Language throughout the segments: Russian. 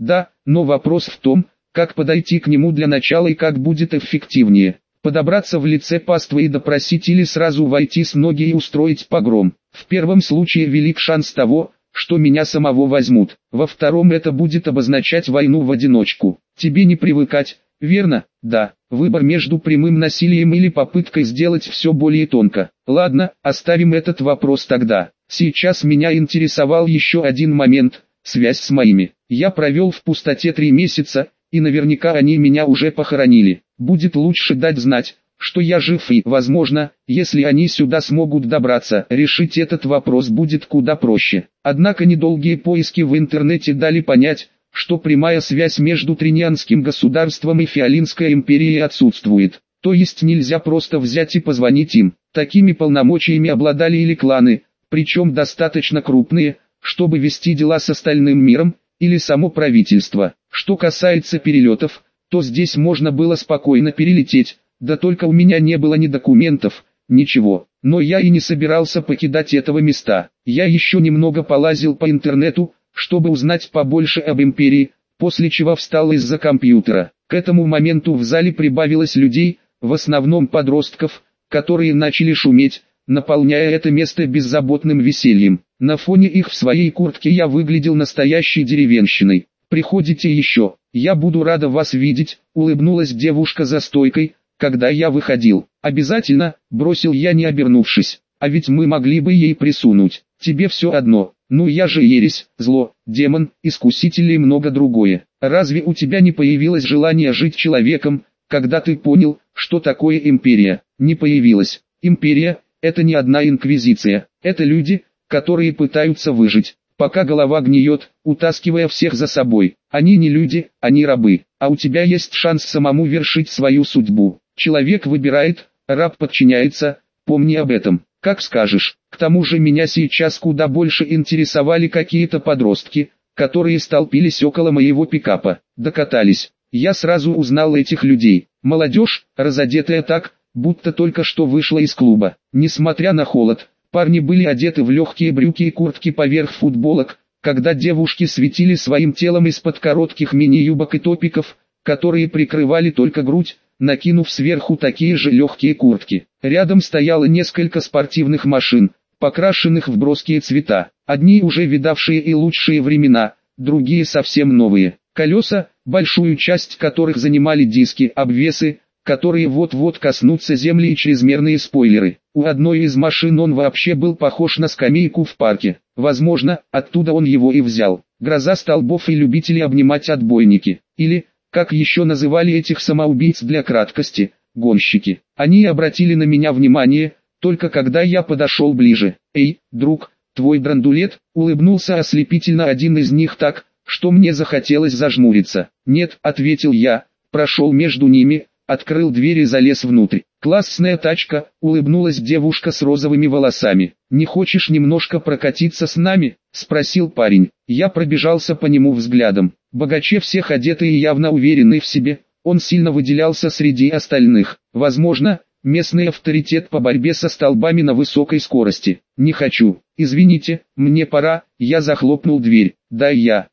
Да, но вопрос в том, как подойти к нему для начала и как будет эффективнее. Подобраться в лице паствы и допросить или сразу войти с ноги и устроить погром. В первом случае велик шанс того, что меня самого возьмут. Во втором это будет обозначать войну в одиночку. Тебе не привыкать, верно? Да. Выбор между прямым насилием или попыткой сделать все более тонко. Ладно, оставим этот вопрос тогда. Сейчас меня интересовал еще один момент – связь с моими. Я провел в пустоте 3 месяца, и наверняка они меня уже похоронили. Будет лучше дать знать, что я жив и, возможно, если они сюда смогут добраться, решить этот вопрос будет куда проще. Однако недолгие поиски в интернете дали понять, что прямая связь между Тринианским государством и Фиолинской империей отсутствует. То есть нельзя просто взять и позвонить им. Такими полномочиями обладали или кланы, причем достаточно крупные, чтобы вести дела с остальным миром, или само правительство. Что касается перелетов, то здесь можно было спокойно перелететь, да только у меня не было ни документов, ничего. Но я и не собирался покидать этого места. Я еще немного полазил по интернету, чтобы узнать побольше об империи, после чего встал из-за компьютера. К этому моменту в зале прибавилось людей, в основном подростков, которые начали шуметь, наполняя это место беззаботным весельем. На фоне их в своей куртке я выглядел настоящей деревенщиной. «Приходите еще, я буду рада вас видеть», — улыбнулась девушка за стойкой, когда я выходил. «Обязательно», — бросил я, не обернувшись. «А ведь мы могли бы ей присунуть. Тебе все одно. Ну я же ересь, зло, демон, искуситель и много другое. Разве у тебя не появилось желание жить человеком, когда ты понял, что такое империя?» «Не появилось. Империя — это не одна инквизиция. Это люди, которые пытаются выжить, пока голова гниет, утаскивая всех за собой. Они не люди, они рабы. А у тебя есть шанс самому вершить свою судьбу. Человек выбирает, раб подчиняется, помни об этом». «Как скажешь». К тому же меня сейчас куда больше интересовали какие-то подростки, которые столпились около моего пикапа. Докатались. Я сразу узнал этих людей. Молодежь, разодетая так, будто только что вышла из клуба. Несмотря на холод, парни были одеты в легкие брюки и куртки поверх футболок, когда девушки светили своим телом из-под коротких мини-юбок и топиков, которые прикрывали только грудь, накинув сверху такие же легкие куртки. Рядом стояло несколько спортивных машин, покрашенных в броские цвета. Одни уже видавшие и лучшие времена, другие совсем новые. Колеса, большую часть которых занимали диски, обвесы, которые вот-вот коснутся земли, и чрезмерные спойлеры. У одной из машин он вообще был похож на скамейку в парке. Возможно, оттуда он его и взял. Гроза столбов и любители обнимать отбойники. Или, как еще называли этих самоубийц для краткости, гонщики. Они обратили на меня внимание, только когда я подошел ближе. «Эй, друг, твой драндулет», — улыбнулся ослепительно один из них так, что мне захотелось зажмуриться. «Нет», — ответил я, прошел между ними, открыл дверь и залез внутрь. «Классная тачка», — улыбнулась девушка с розовыми волосами. «Не хочешь немножко прокатиться с нами?» — спросил парень. Я пробежался по нему взглядом. Богаче всех одетый и явно уверенный в себе, он сильно выделялся среди остальных. Возможно, местный авторитет по борьбе со столбами на высокой скорости. «Не хочу. Извините, мне пора», — я захлопнул дверь. «Дай я.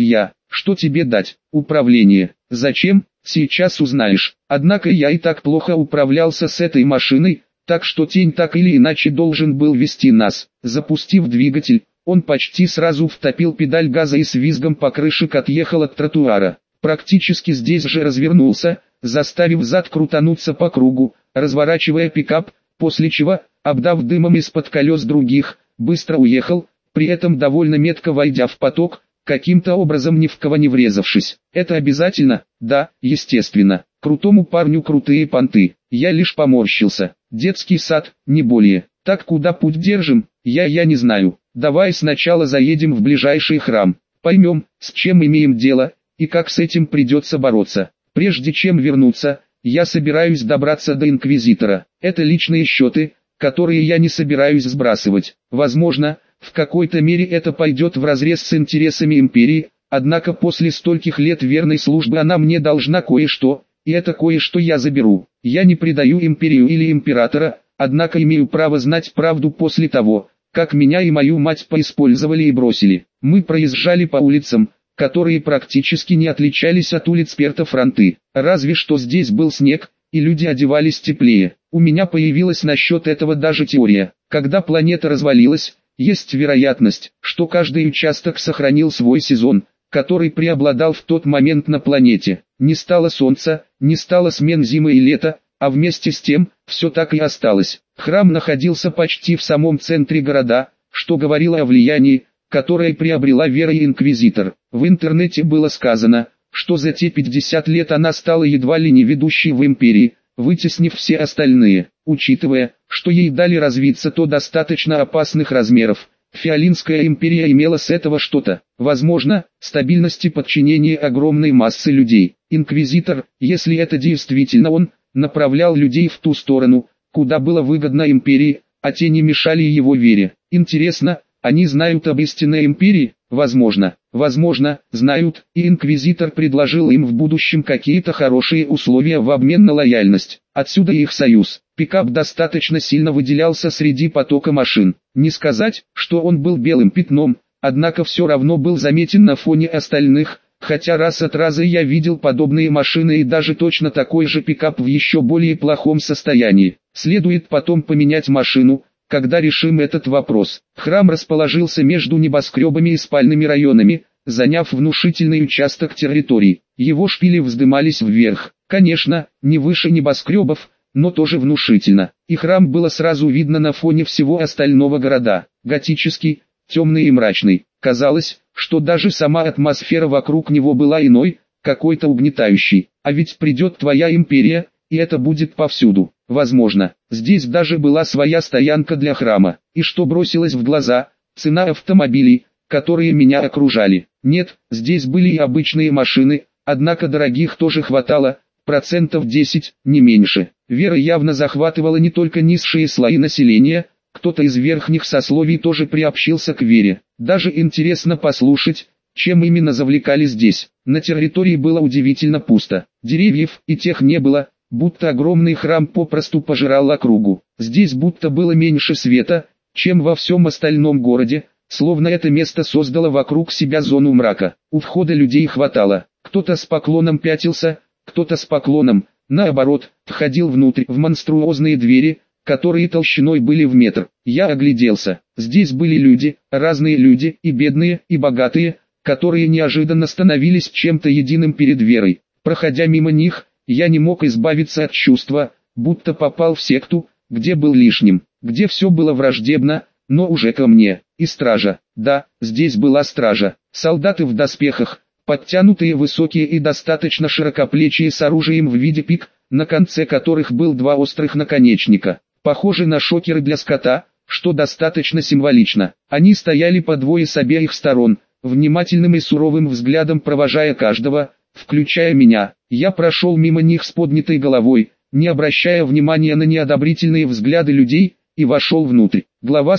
Что тебе дать?» «Управление». «Зачем?» «Сейчас узнаешь». Однако я и так плохо управлялся с этой машиной, так что тень так или иначе должен был вести нас. Запустив двигатель, он почти сразу втопил педаль газа и с визгом покрышек отъехал от тротуара. Практически здесь же развернулся, заставив зад крутануться по кругу, разворачивая пикап, после чего, обдав дымом из-под колес других, быстро уехал, при этом довольно метко войдя в поток, каким-то образом ни в кого не врезавшись. «Это обязательно?» «Да, естественно. Крутому парню крутые понты». Я лишь поморщился. «Детский сад, не более. Так куда путь держим?» Я не знаю. Давай сначала заедем в ближайший храм. Поймем, с чем имеем дело, и как с этим придется бороться. Прежде чем вернуться, я собираюсь добраться до Инквизитора. Это личные счеты, которые я не собираюсь сбрасывать. Возможно, в какой-то мере это пойдет вразрез с интересами империи, однако после стольких лет верной службы она мне должна кое-что, и это кое-что я заберу. Я не предаю империю или императора, однако имею право знать правду после того, как меня и мою мать поиспользовали и бросили. Мы проезжали по улицам, которые практически не отличались от улиц Перто-Фронты. Разве что здесь был снег, и люди одевались теплее. У меня появилась насчет этого даже теория. Когда планета развалилась, есть вероятность, что каждый участок сохранил свой сезон, который преобладал в тот момент на планете. Не стало солнца, не стало смен зимы и лета, а вместе с тем, все так и осталось. Храм находился почти в самом центре города, что говорило о влиянии, которое приобрела вера и инквизитор. В интернете было сказано, что за те 50 лет она стала едва ли не ведущей в империи, вытеснив все остальные. Учитывая, что ей дали развиться до достаточно опасных размеров, Фиолинская империя имела с этого что-то. Возможно, стабильность и подчинение огромной массы людей. Инквизитор, если это действительно он, направлял людей в ту сторону, куда было выгодно империи, а те не мешали его вере. Интересно, они знают об истинной империи? Возможно, знают, и инквизитор предложил им в будущем какие-то хорошие условия в обмен на лояльность. Отсюда их союз. Пикап достаточно сильно выделялся среди потока машин. Не сказать, что он был белым пятном, однако все равно был заметен на фоне остальных, хотя раз от раза я видел подобные машины и даже точно такой же пикап в еще более плохом состоянии. Следует потом поменять машину, когда решим этот вопрос. Храм расположился между небоскребами и спальными районами, заняв внушительный участок территории. Его шпили вздымались вверх. Конечно, не выше небоскребов, но тоже внушительно. И храм было сразу видно на фоне всего остального города. Готический, темный и мрачный. Казалось, что даже сама атмосфера вокруг него была иной, какой-то угнетающей. А ведь придет твоя империя, и это будет повсюду. Возможно, здесь даже была своя стоянка для храма. И что бросилось в глаза, цена автомобилей, которые меня окружали. Нет, здесь были и обычные машины, однако дорогих тоже хватало, 10%, не меньше. Вера явно захватывала не только низшие слои населения, кто-то из верхних сословий тоже приобщился к вере. Даже интересно послушать, чем именно завлекали здесь. На территории было удивительно пусто. Деревьев и тех не было, будто огромный храм попросту пожирал округу. Здесь будто было меньше света, чем во всем остальном городе, словно это место создало вокруг себя зону мрака. У входа людей хватало. Кто-то с поклоном пятился, кто-то с поклоном, наоборот, входил внутрь в монструозные двери, которые толщиной были в метр. Я огляделся. Здесь были люди, разные люди, и бедные, и богатые, которые неожиданно становились чем-то единым перед верой. Проходя мимо них, я не мог избавиться от чувства, будто попал в секту, где был лишним, где все было враждебно, но уже ко мне. И стража. Да, здесь была стража. Солдаты в доспехах, подтянутые, высокие и достаточно широкоплечие, с оружием в виде пик, на конце которых был два острых наконечника, похожи на шокеры для скота, что достаточно символично. Они стояли по двое с обеих сторон, внимательным и суровым взглядом провожая каждого, включая меня. Я прошел мимо них с поднятой головой, не обращая внимания на неодобрительные взгляды людей, и вошел внутрь. Глава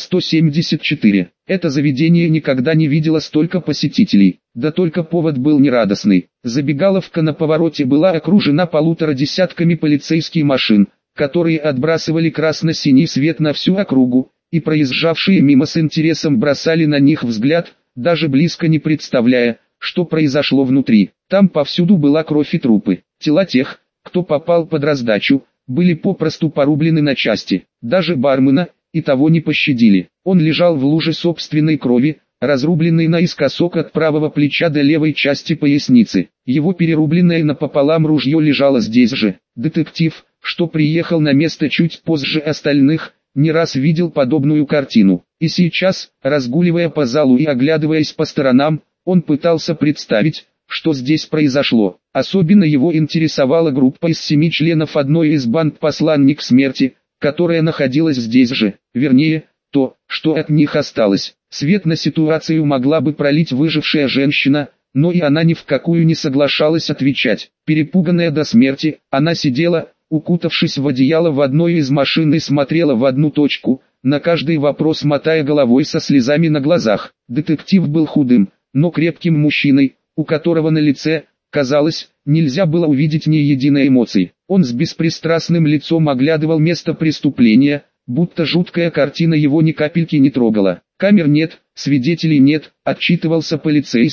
174. Это заведение никогда не видело столько посетителей. Да только повод был нерадостный. Забегаловка на повороте была окружена 1,5 десятками полицейских машин, которые отбрасывали красно-синий свет на всю округу, и проезжавшие мимо с интересом бросали на них взгляд, даже близко не представляя, что произошло внутри. Там повсюду была кровь и трупы. Тела тех, кто попал под раздачу, были попросту порублены на части. Даже бармена и того не пощадили. Он лежал в луже собственной крови, разрубленный наискосок от правого плеча до левой части поясницы. Его перерубленное напополам ружье лежало здесь же. Детектив, что приехал на место чуть позже остальных, не раз видел подобную картину. И сейчас, разгуливая по залу и оглядываясь по сторонам, он пытался представить, что здесь произошло. Особенно его интересовала группа из 7 членов одной из банд «Посланник смерти», которая находилась здесь же, вернее, то, что от них осталось. Свет на ситуацию могла бы пролить выжившая женщина, но и она ни в какую не соглашалась отвечать. Перепуганная до смерти, она сидела, укутавшись в одеяло в одной из машин, и смотрела в одну точку, на каждый вопрос мотая головой со слезами на глазах. Детектив был худым, но крепким мужчиной, у которого на лице, казалось, нельзя было увидеть ни единой эмоции. Он с беспристрастным лицом оглядывал место преступления, будто жуткая картина его ни капельки не трогала. «Камер нет, свидетелей нет», — отчитывался полицейский,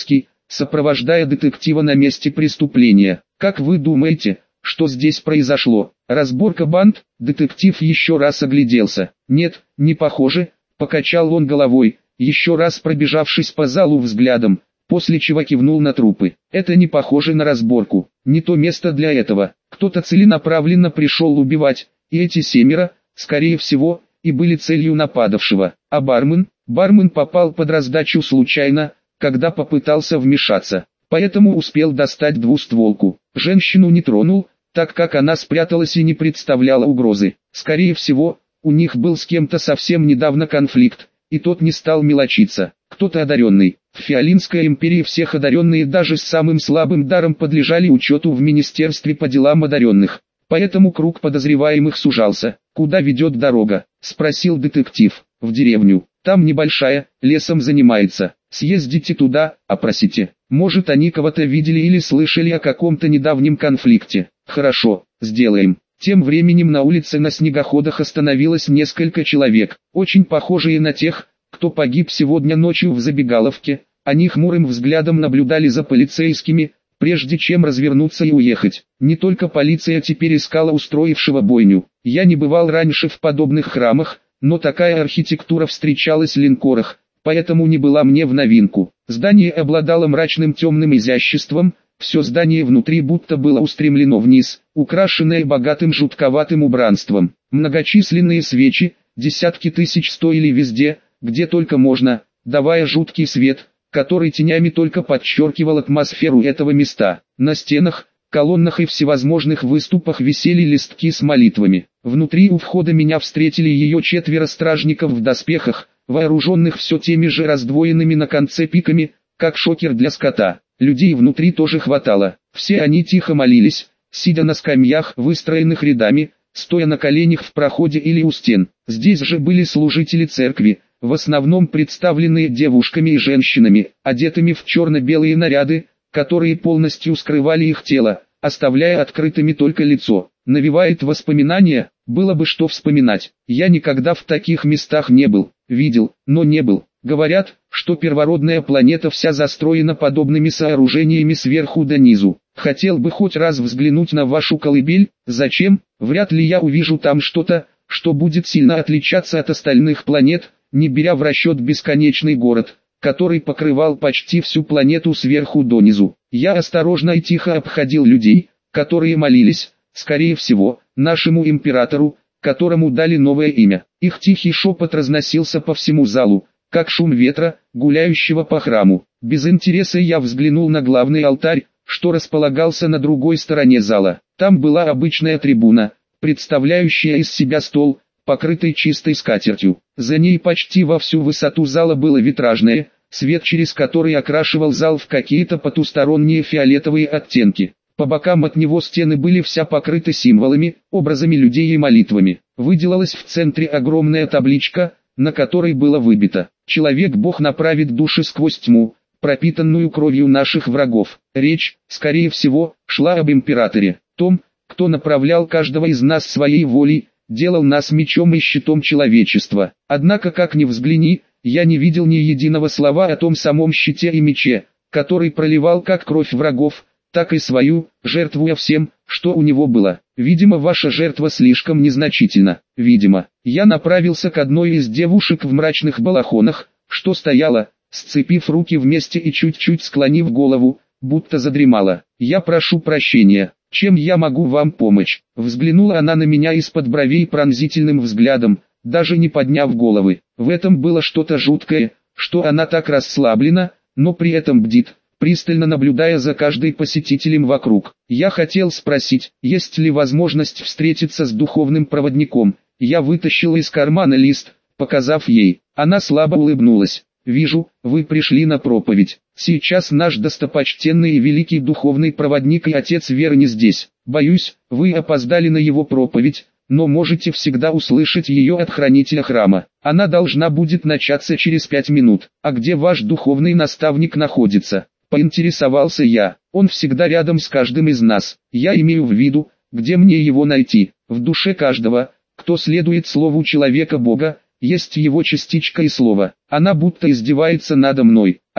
сопровождая детектива на месте преступления. «Как вы думаете, что здесь произошло? Разборка банд?» Детектив еще раз огляделся. «Нет, не похоже», — покачал он головой, еще раз пробежавшись по залу взглядом, после чего кивнул на трупы. «Это не похоже на разборку, не то место для этого. Кто-то целенаправленно пришел убивать, и эти 7, скорее всего, и были целью нападавшего. А бармен попал под раздачу случайно, когда попытался вмешаться, поэтому успел достать двустволку. Женщину не тронул, так как она спряталась и не представляла угрозы. Скорее всего, у них был с кем-то совсем недавно конфликт, и тот не стал мелочиться. Кто-то одаренный. В Фиолинской империи всех одаренные даже с самым слабым даром подлежали учету в Министерстве по делам одаренных. Поэтому круг подозреваемых сужался. «Куда ведет дорога?» – спросил детектив. «В деревню. Там небольшая, лесом занимается. Съездите туда, опросите. Может, они кого-то видели или слышали о каком-то недавнем конфликте». «Хорошо, сделаем». Тем временем на улице на снегоходах остановилось несколько человек, очень похожие на тех, кто погиб сегодня ночью в забегаловке. Они хмурым взглядом наблюдали за полицейскими, прежде чем развернуться и уехать. Не только полиция теперь искала устроившего бойню. Я не бывал раньше в подобных храмах, но такая архитектура встречалась в линкорах, поэтому не была мне в новинку. Здание обладало мрачным темным изяществом, все здание внутри будто было устремлено вниз, украшенное богатым жутковатым убранством. Многочисленные свечи, десятки тысяч стояли везде, где только можно, давая жуткий свет, который тенями только подчеркивал атмосферу этого места. На стенах, колоннах и всевозможных выступах висели листки с молитвами. Внутри у входа меня встретили ее 4 стражников в доспехах, вооруженных все теми же раздвоенными на конце пиками, как шокер для скота. Людей внутри тоже хватало. Все они тихо молились, сидя на скамьях, выстроенных рядами, стоя на коленях в проходе или у стен. Здесь же были служители церкви, в основном представленные девушками и женщинами, одетыми в черно-белые наряды, которые полностью скрывали их тело, оставляя открытыми только лицо. Навевает воспоминания, было бы что вспоминать. Я никогда в таких местах не был, видел, но не был. Говорят, что первородная планета вся застроена подобными сооружениями сверху до низу. Хотел бы хоть раз взглянуть на вашу колыбель. Зачем? Вряд ли я увижу там что-то, что будет сильно отличаться от остальных планет, не беря в расчет бесконечный город, который покрывал почти всю планету сверху донизу. Я осторожно и тихо обходил людей, которые молились, скорее всего, нашему императору, которому дали новое имя. Их тихий шепот разносился по всему залу, как шум ветра, гуляющего по храму. Без интереса я взглянул на главный алтарь, что располагался на другой стороне зала. Там была обычная трибуна, представляющая из себя стол, покрытый чистой скатертью. За ней почти во всю высоту зала было витражное, свет через который окрашивал зал в какие-то потусторонние фиолетовые оттенки. По бокам от него стены были вся покрыты символами, образами людей и молитвами. Выделалась в центре огромная табличка, на которой было выбито: «Человек-Бог направит души сквозь тьму, пропитанную кровью наших врагов». Речь, скорее всего, шла об императоре, том, кто направлял каждого из нас своей волей, делал нас мечом и щитом человечества. Однако, как ни взгляни, я не видел ни единого слова о том самом щите и мече, который проливал как кровь врагов, так и свою, жертвуя всем, что у него было. Видимо, ваша жертва слишком незначительна. Видимо, я направился к одной из девушек в мрачных балахонах, что стояла, сцепив руки вместе и чуть-чуть склонив голову, будто задремала. «Я прошу прощения, чем я могу вам помочь?» Взглянула она на меня из-под бровей пронзительным взглядом, даже не подняв головы. В этом было что-то жуткое, что она так расслаблена, но при этом бдит, пристально наблюдая за каждым посетителем вокруг. Я хотел спросить, есть ли возможность встретиться с духовным проводником. Я вытащил из кармана лист, показав ей. Она слабо улыбнулась. «Вижу, вы пришли на проповедь. Сейчас наш достопочтенный и великий духовный проводник и отец веры не здесь. Боюсь, вы опоздали на его проповедь, но можете всегда услышать ее от хранителя храма. Она должна будет начаться через 5 минут. А где ваш духовный наставник находится?» Поинтересовался я. «Он всегда рядом с каждым из нас. Я имею в виду, где мне его найти. В душе каждого, кто следует слову человека-бога, есть его частичка и слово. Она будто издевается надо мной.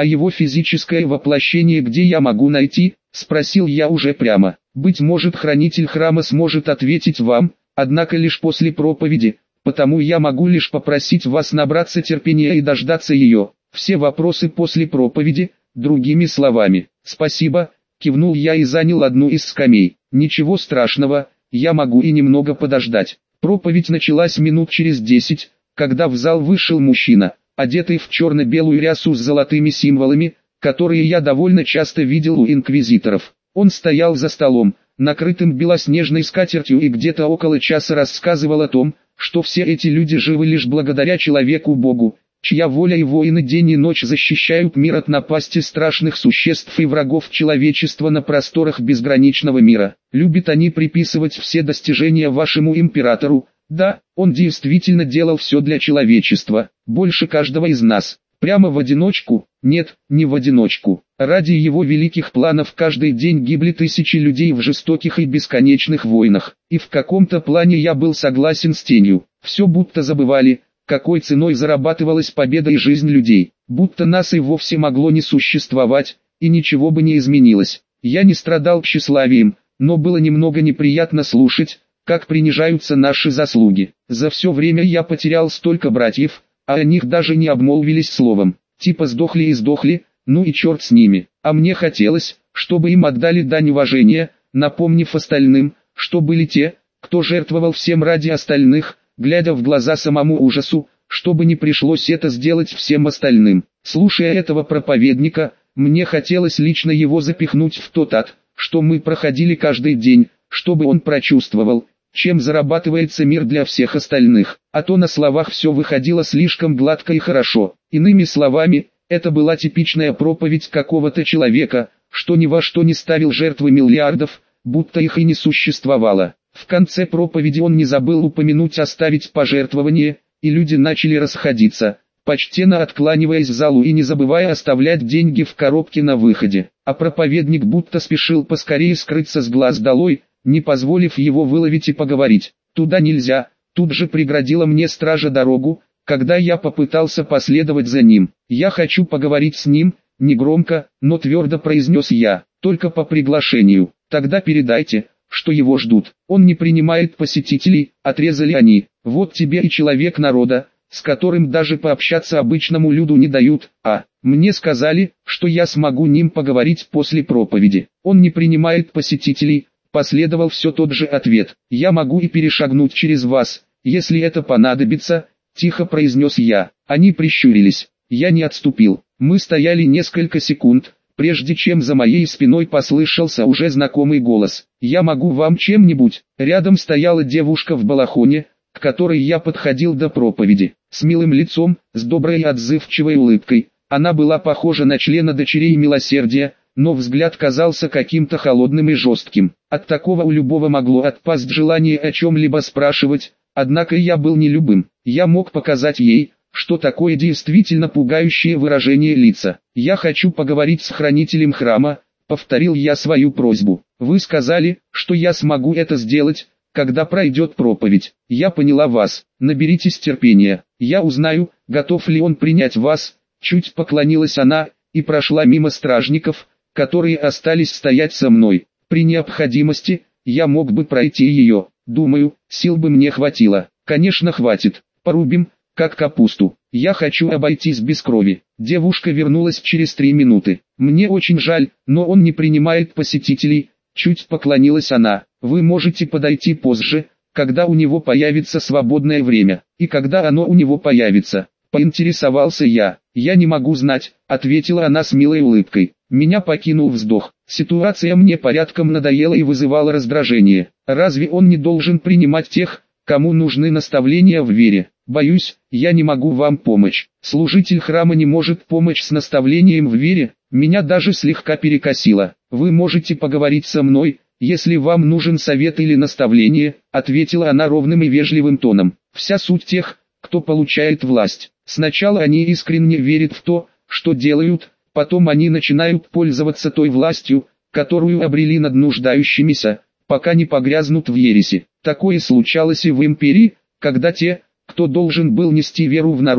А его физическое воплощение где я могу найти? Спросил я уже прямо. Быть может, хранитель храма сможет ответить вам, однако лишь после проповеди, потому я могу лишь попросить вас набраться терпения и дождаться ее. Все вопросы после проповеди, другими словами. Спасибо, кивнул я и занял одну из скамей. Ничего страшного, я могу и немного подождать. Проповедь началась минут через 10, когда в зал вышел мужчина, одетый в черно-белую рясу с золотыми символами, которые я довольно часто видел у инквизиторов. Он стоял за столом, накрытым белоснежной скатертью, и где-то около часа рассказывал о том, что все эти люди живы лишь благодаря человеку-богу, чья воля и воины день и ночь защищают мир от напасти страшных существ и врагов человечества на просторах безграничного мира. Любят они приписывать все достижения вашему императору. Да, он действительно делал все для человечества, больше каждого из нас. Прямо в одиночку? Нет, не в одиночку. Ради его великих планов каждый день гибли тысячи людей в жестоких и бесконечных войнах. И в каком-то плане я был согласен с тенью. Все будто забывали, какой ценой зарабатывалась победа и жизнь людей. Будто нас и вовсе могло не существовать, и ничего бы не изменилось. Я не страдал тщеславием, но было немного неприятно слушать, как принижаются наши заслуги. За все время я потерял столько братьев, а о них даже не обмолвились словом. Типа сдохли и сдохли, ну и черт с ними. А мне хотелось, чтобы им отдали дань уважения, напомнив остальным, что были те, кто жертвовал всем ради остальных, глядя в глаза самому ужасу, чтобы не пришлось это сделать всем остальным. Слушая этого проповедника, мне хотелось лично его запихнуть в тот ад, что мы проходили каждый день, чтобы он прочувствовал, чем зарабатывается мир для всех остальных. А то на словах все выходило слишком гладко и хорошо. Иными словами, это была типичная проповедь какого-то человека, что ни во что не ставил жертвы миллиардов, будто их и не существовало. В конце проповеди он не забыл упомянуть оставить пожертвование, и люди начали расходиться, почтенно откланиваясь в залу и не забывая оставлять деньги в коробке на выходе. А проповедник будто спешил поскорее скрыться с глаз долой, не позволив его выловить и поговорить. Туда нельзя, тут же преградила мне стража дорогу, когда я попытался последовать за ним. Я хочу поговорить с ним, негромко, но твердо произнес я, только по приглашению. Тогда передайте, что его ждут. Он не принимает посетителей, отрезали они. Вот тебе и человек народа, с которым даже пообщаться обычному люду не дают. А мне сказали, что я смогу ним поговорить после проповеди. Он не принимает посетителей. Последовал все тот же ответ. «Я могу и перешагнуть через вас, если это понадобится», — тихо произнес я. Они прищурились. Я не отступил. Мы стояли несколько секунд, прежде чем за моей спиной послышался уже знакомый голос. «Я могу вам чем-нибудь?» Рядом стояла девушка в балахоне, к которой я подходил до проповеди. С милым лицом, с доброй и отзывчивой улыбкой. Она была похожа на члена дочерей милосердия, но взгляд казался каким-то холодным и жестким. От такого у любого могло отпасть желание о чем-либо спрашивать, однако я был не любым. Я мог показать ей, что такое действительно пугающее выражение лица. «Я хочу поговорить с хранителем храма», — повторил я свою просьбу. «Вы сказали, что я смогу это сделать, когда пройдет проповедь. Я поняла вас, наберитесь терпения. Я узнаю, готов ли он принять вас». Чуть поклонилась она, и прошла мимо стражников, которые остались стоять со мной. При необходимости, я мог бы пройти ее. Думаю, сил бы мне хватило. Конечно, хватит. Порубим, как капусту. Я хочу обойтись без крови. Девушка вернулась через 3 минуты. Мне очень жаль, но он не принимает посетителей. Чуть поклонилась она. Вы можете подойти позже, когда у него появится свободное время. И когда оно у него появится? Поинтересовался я. «Я не могу знать», — ответила она с милой улыбкой. Меня покинул вздох. Ситуация мне порядком надоела и вызывала раздражение. Разве он не должен принимать тех, кому нужны наставления в вере? Боюсь, я не могу вам помочь. Служитель храма не может помочь с наставлением в вере. Меня даже слегка перекосило. Вы можете поговорить со мной, если вам нужен совет или наставление, ответила она ровным и вежливым тоном. Вся суть тех, кто получает власть. Сначала они искренне верят в то, что делают, потом они начинают пользоваться той властью, которую обрели над нуждающимися, пока не погрязнут в ереси. Такое случалось и в империи, когда те, кто должен был нести веру в народ,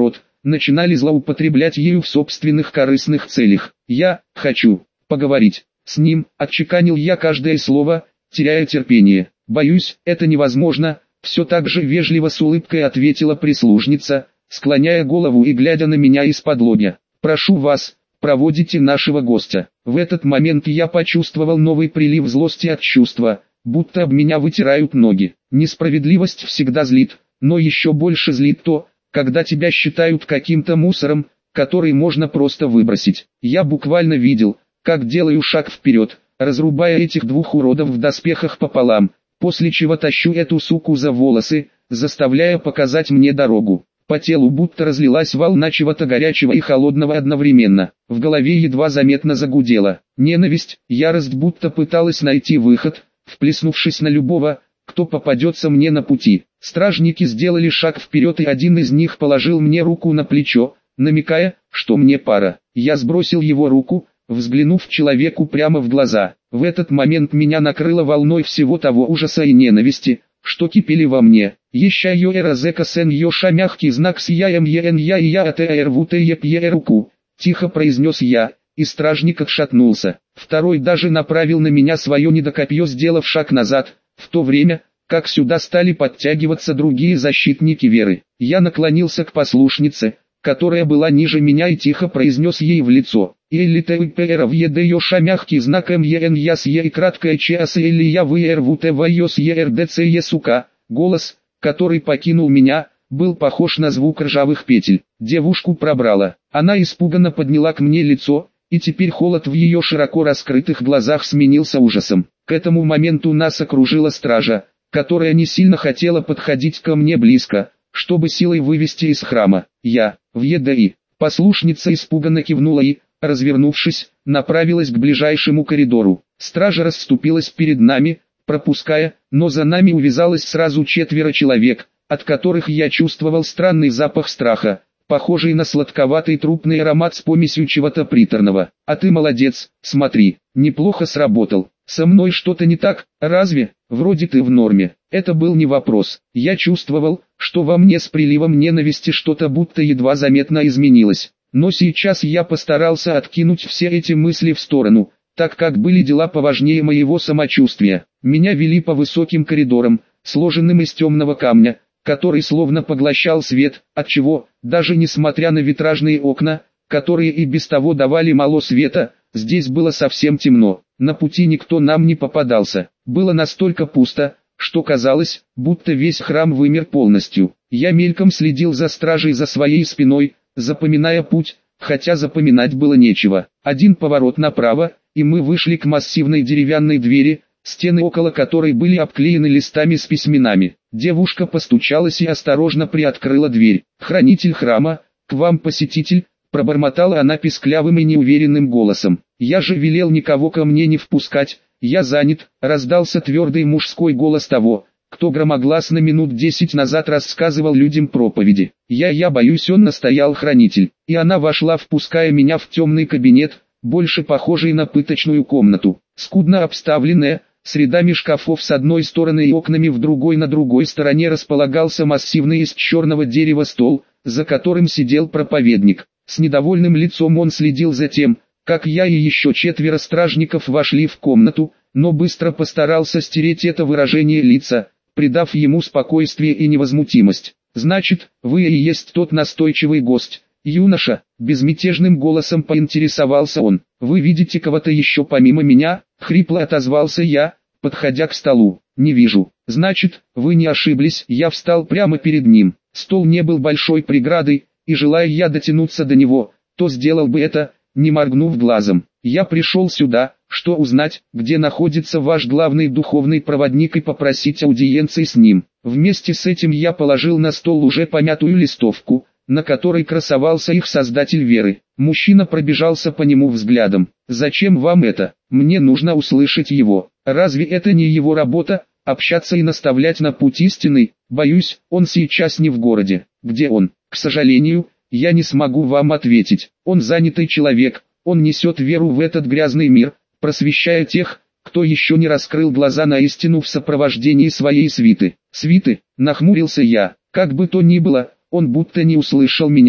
начинали злоупотреблять ею в собственных корыстных целях. «Я хочу поговорить с ним», — отчеканил я каждое слово, теряя терпение. «Боюсь, это невозможно», — все так же вежливо с улыбкой ответила прислужница, склоняя голову и глядя на меня из-под-лобья. «Прошу вас, проводите нашего гостя». В этот момент я почувствовал новый прилив злости от чувства, будто об меня вытирают ноги. Несправедливость всегда злит, но еще больше злит то, когда тебя считают каким-то мусором, который можно просто выбросить. Я буквально видел, как делаю шаг вперед, разрубая этих двух уродов в доспехах пополам, после чего тащу эту суку за волосы, заставляя показать мне дорогу. По телу будто разлилась волна чего-то горячего и холодного одновременно. В голове едва заметно загудело. Ненависть, ярость будто пыталась найти выход, вплеснувшись на любого, кто попадется мне на пути. Стражники сделали шаг вперед, и один из них положил мне руку на плечо, намекая, что мне пора. Я сбросил его руку, взглянув человеку прямо в глаза. В этот момент меня накрыло волной всего того ужаса и ненависти, что кипели во мне. «Еще йоэразека сен йоша мягкий знак с яем еэн я и я атэрвутэ руку», тихо произнес я, и стражник отшатнулся. Второй даже направил на меня свое недокопье, сделав шаг назад, в то время, как сюда стали подтягиваться другие защитники веры. Я наклонился к послушнице, которая была ниже меня, и тихо произнес ей в лицо: «Эллитэвпэра вьедэ йоша мягкий знак мьен яс е и краткая чеас элли я вырвуте вайос ердц сука». Голос, который покинул меня, был похож на звук ржавых петель. Девушку пробрало. Она испуганно подняла к мне лицо, и теперь холод в ее широко раскрытых глазах сменился ужасом. К этому моменту нас окружила стража, которая не сильно хотела подходить ко мне близко, чтобы силой вывести из храма. Я, в ЕДИ. Послушница испуганно кивнула и, развернувшись, направилась к ближайшему коридору. Стража расступилась перед нами, пропуская, но за нами увязалось сразу 4 человек, от которых я чувствовал странный запах страха, похожий на сладковатый трупный аромат с помесью чего-то приторного. «А ты молодец, смотри, неплохо сработал. Со мной что-то не так, разве? Вроде ты в норме». Это был не вопрос. Я чувствовал, что во мне с приливом ненависти что-то будто едва заметно изменилось. Но сейчас я постарался откинуть все эти мысли в сторону, так как были дела поважнее моего самочувствия. Меня вели по высоким коридорам, сложенным из темного камня, который словно поглощал свет, отчего, даже несмотря на витражные окна, которые и без того давали мало света, здесь было совсем темно. На пути никто нам не попадался. Было настолько пусто, что казалось, будто весь храм вымер полностью. Я мельком следил за стражей за своей спиной, запоминая путь, хотя запоминать было нечего. Один поворот направо, и мы вышли к массивной деревянной двери, стены около которой были обклеены листами с письменами. Девушка постучалась и осторожно приоткрыла дверь. «Хранитель храма, к вам посетитель», пробормотала она писклявым и неуверенным голосом. «Я же велел никого ко мне не впускать, я занят», раздался твердый мужской голос того, кто громогласно минут 10 назад рассказывал людям проповеди. «Я боюсь», он настоял хранитель, и она вошла, впуская меня в темный кабинет, больше похожий на пыточную комнату, скудно обставленная, с рядами шкафов с одной стороны и окнами в другой. На другой стороне располагался массивный из черного дерева стол, за которым сидел проповедник. С недовольным лицом он следил за тем, как я и еще 4 стражников вошли в комнату, но быстро постарался стереть это выражение лица, придав ему спокойствие и невозмутимость. «Значит, вы и есть тот настойчивый гость, юноша?» Безмятежным голосом поинтересовался он. «Вы видите кого-то еще помимо меня?» Хрипло отозвался я, подходя к столу. «Не вижу». «Значит, вы не ошиблись». Я встал прямо перед ним. Стол не был большой преградой, и желая я дотянуться до него, то сделал бы это, не моргнув глазом. «Я пришел сюда, что узнать, где находится ваш главный духовный проводник, и попросить аудиенции с ним». Вместе с этим я положил на стол уже помятую листовку, на которой красовался их создатель веры. Мужчина пробежался по нему взглядом. «Зачем вам это? Мне нужно услышать его. Разве это не его работа, общаться и наставлять на путь истинный? Боюсь, он сейчас не в городе». «Где он?» «К сожалению, я не смогу вам ответить. Он занятый человек, он несет веру в этот грязный мир, просвещая тех, кто еще не раскрыл глаза на истину в сопровождении своей свиты». «Свиты?» — нахмурился я. Как бы то ни было, он будто не услышал меня,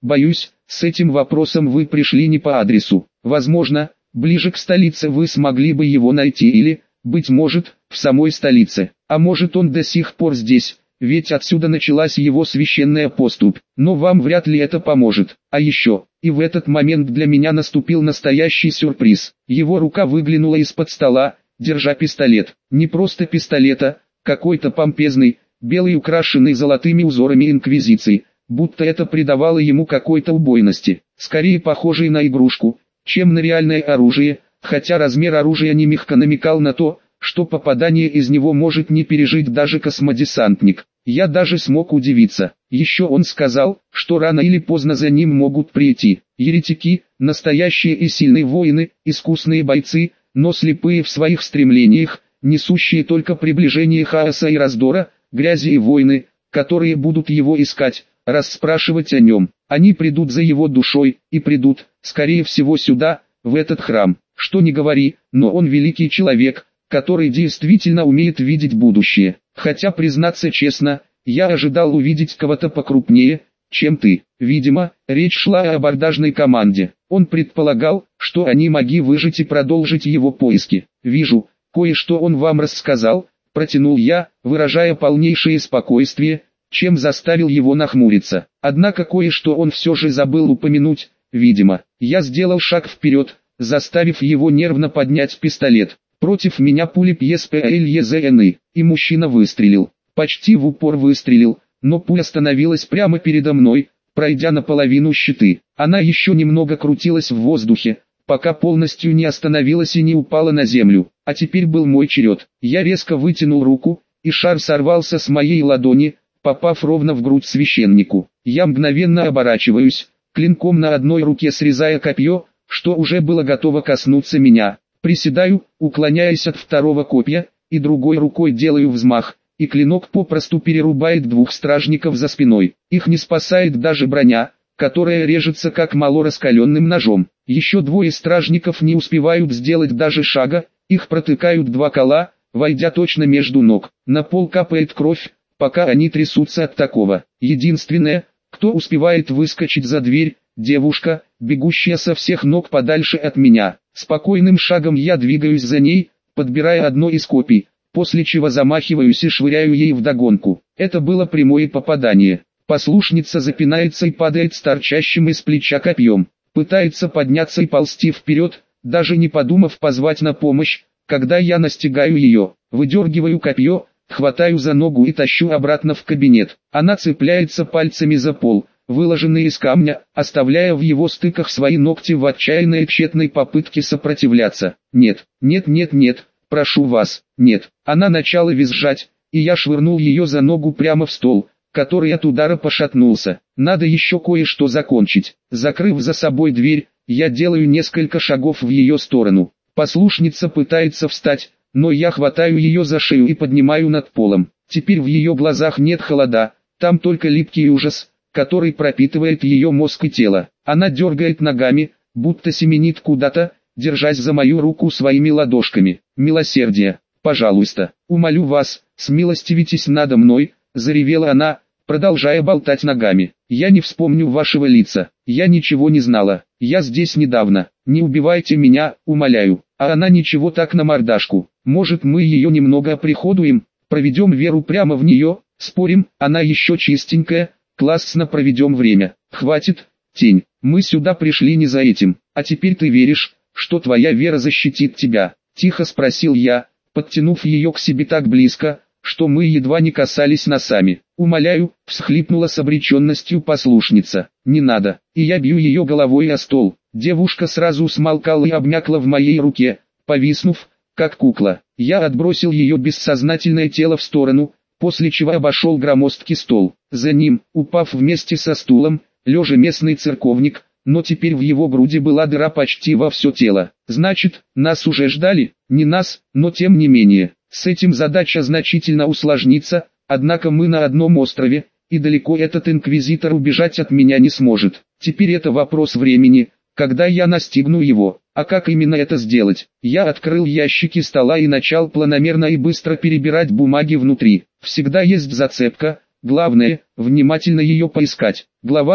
Боюсь, с этим вопросом вы пришли не по адресу. Возможно, ближе к столице вы смогли бы его найти или, быть может, в самой столице. А может он до сих пор здесь, ведь отсюда началась его священная поступь. Но вам вряд ли это поможет. А еще, и в этот момент для меня наступил настоящий сюрприз. Его рука выглянула из-под стола, держа пистолет. Не просто пистолета, какой-то помпезный, белый, украшенный золотыми узорами инквизиции, будто это придавало ему какой-то убойности, скорее похожий на игрушку, чем на реальное оружие, хотя размер оружия не мягко намекал на то, что попадание из него может не пережить даже космодесантник. Я даже смог удивиться. Еще он сказал, что рано или поздно за ним могут прийти еретики, настоящие и сильные воины, искусные бойцы, но слепые в своих стремлениях, несущие только приближение хаоса и раздора, грязи и войны, которые будут его искать, расспрашивать о нем. Они придут за его душой, и придут, скорее всего, сюда, в этот храм. Что ни говори, но он великий человек, который действительно умеет видеть будущее. Хотя, признаться честно, я ожидал увидеть кого-то покрупнее, чем ты. Видимо, речь шла о абордажной команде. Он предполагал, что они могли выжить и продолжить его поиски. Вижу, кое-что он вам рассказал, протянул я, выражая полнейшее спокойствие, чем заставил его нахмуриться. Однако кое-что он все же забыл упомянуть, видимо. Я сделал шаг вперед, заставив его нервно поднять пистолет. Против меня пули ПСПЛЕЗН, и мужчина выстрелил. Почти в упор выстрелил, но пуля остановилась прямо передо мной, пройдя наполовину щиты. Она еще немного крутилась в воздухе, пока полностью не остановилась и не упала на землю. А теперь был мой черед. Я резко вытянул руку, и шар сорвался с моей ладони, попав ровно в грудь священнику. Я мгновенно оборачиваюсь, клинком на одной руке срезая копье, что уже было готово коснуться меня. Приседаю, уклоняясь от второго копья, и другой рукой делаю взмах, и клинок попросту перерубает двух стражников за спиной. Их не спасает даже броня, которая режется как малораскаленным ножом. Еще двое стражников не успевают сделать даже шага, их протыкают два кола, войдя точно между ног. На пол капает кровь, пока они трясутся от такого. Единственное, кто успевает выскочить за дверь, девушка, бегущая со всех ног подальше от меня. Спокойным шагом я двигаюсь за ней, подбирая одно из копий, после чего замахиваюсь и швыряю ей вдогонку. Это было прямое попадание. Послушница запинается и падает с торчащим из плеча копьем. Пытается подняться и ползти вперед, даже не подумав позвать на помощь, когда я настигаю ее. Выдергиваю копье, хватаю за ногу и тащу обратно в кабинет. Она цепляется пальцами за пол, выложенный из камня, оставляя в его стыках свои ногти в отчаянной тщетной попытке сопротивляться. Нет, нет, нет, нет, прошу вас, нет. Она начала визжать, и я швырнул ее за ногу прямо в стол, который от удара пошатнулся. Надо еще кое-что закончить. Закрыв за собой дверь, я делаю несколько шагов в ее сторону. Послушница пытается встать, но я хватаю ее за шею и поднимаю над полом. Теперь в ее глазах нет холода, там только липкий ужас, который пропитывает ее мозг и тело. Она дергает ногами, будто семенит куда-то, держась за мою руку своими ладошками. «Милосердие, пожалуйста, умолю вас, смилостивитесь надо мной», — заревела она, продолжая болтать ногами. «Я не вспомню вашего лица, я ничего не знала, я здесь недавно, не убивайте меня, умоляю». А она ничего так на мордашку. Может, мы ее немного оприходуем, проведем Веру прямо в нее, спорим, она еще чистенькая, классно проведем время. Хватит, тень, мы сюда пришли не за этим, а теперь ты веришь, что твоя вера защитит тебя? Тихо спросил я, подтянув ее к себе так близко, что мы едва не касались носами. «Умоляю», — всхлипнула с обреченностью послушница. «Не надо», и я бью ее головой о стол. Девушка сразу смолкала и обмякла в моей руке, повиснув, как кукла. Я отбросил ее бессознательное тело в сторону, после чего обошел громоздкий стол. За ним, упав вместе со стулом, лежа местный церковник, но теперь в его груди была дыра почти во все тело. Значит, нас уже ждали? Не нас, но тем не менее. С этим задача значительно усложнится, однако мы на одном острове, и далеко этот инквизитор убежать от меня не сможет. Теперь это вопрос времени, когда я настигну его. А как именно это сделать? Я открыл ящики стола и начал планомерно и быстро перебирать бумаги внутри. Всегда есть зацепка, главное, внимательно ее поискать. Глава